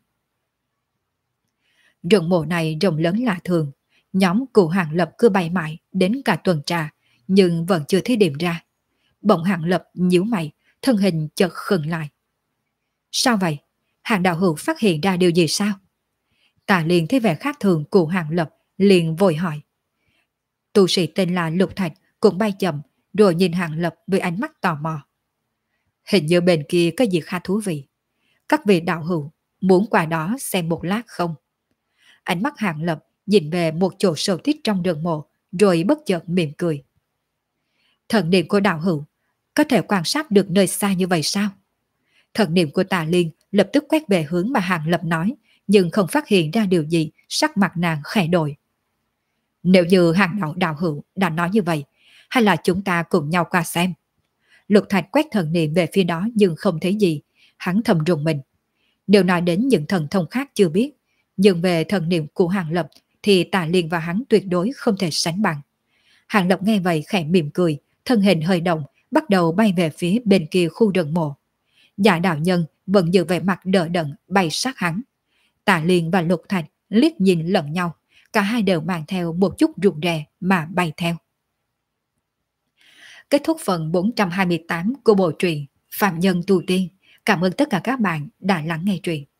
Rừng mộ này rộng lớn lạ thường, nhóm cụ Hàng Lập cứ bay mãi đến cả tuần trà, nhưng vẫn chưa thấy điểm ra. Bỗng Hàng Lập nhíu mày, thân hình chợt khựng lại. Sao vậy? Hàng đạo hữu phát hiện ra điều gì sao? Tà Liên thấy vẻ khác thường của Hàng Lập, liền vội hỏi. Tu sĩ tên là Lục Thạch cũng bay chậm, rồi nhìn Hàng Lập với ánh mắt tò mò. Hình như bên kia có gì khá thú vị. Các vị đạo hữu muốn qua đó xem một lát không? Ánh mắt Hàng Lập nhìn về một chỗ sâu tít trong rừng mộ, rồi bất chợt mỉm cười. Thần niệm của đạo hữu có thể quan sát được nơi xa như vậy sao? Thần niệm của Tà Liên lập tức quét về hướng mà Hàng Lập nói, nhưng không phát hiện ra điều gì, sắc mặt nàng khẽ đổi. Nếu như Hàng đạo hữu đã nói như vậy, hay là chúng ta cùng nhau qua xem? Lục Thạch quét thần niệm về phía đó nhưng không thấy gì, hắn thầm rùng mình. Nếu nói đến những thần thông khác chưa biết, nhưng về thần niệm của Hàng Lập thì Tà Liên và hắn tuyệt đối không thể sánh bằng. Hàng Lập nghe vậy khẽ mỉm cười, thân hình hơi động, bắt đầu bay về phía bên kia khu rừng mộ. Giả đạo nhân vẫn giữ vẻ mặt đờ đẫn bay sát hắn. Tạ Liên và Lục Thạch liếc nhìn lẫn nhau, cả hai đều mang theo một chút rụt rè mà bay theo. Kết thúc phần 428 của bộ truyện Phạm Nhân Tu Tiên. Cảm ơn tất cả các bạn đã lắng nghe truyện.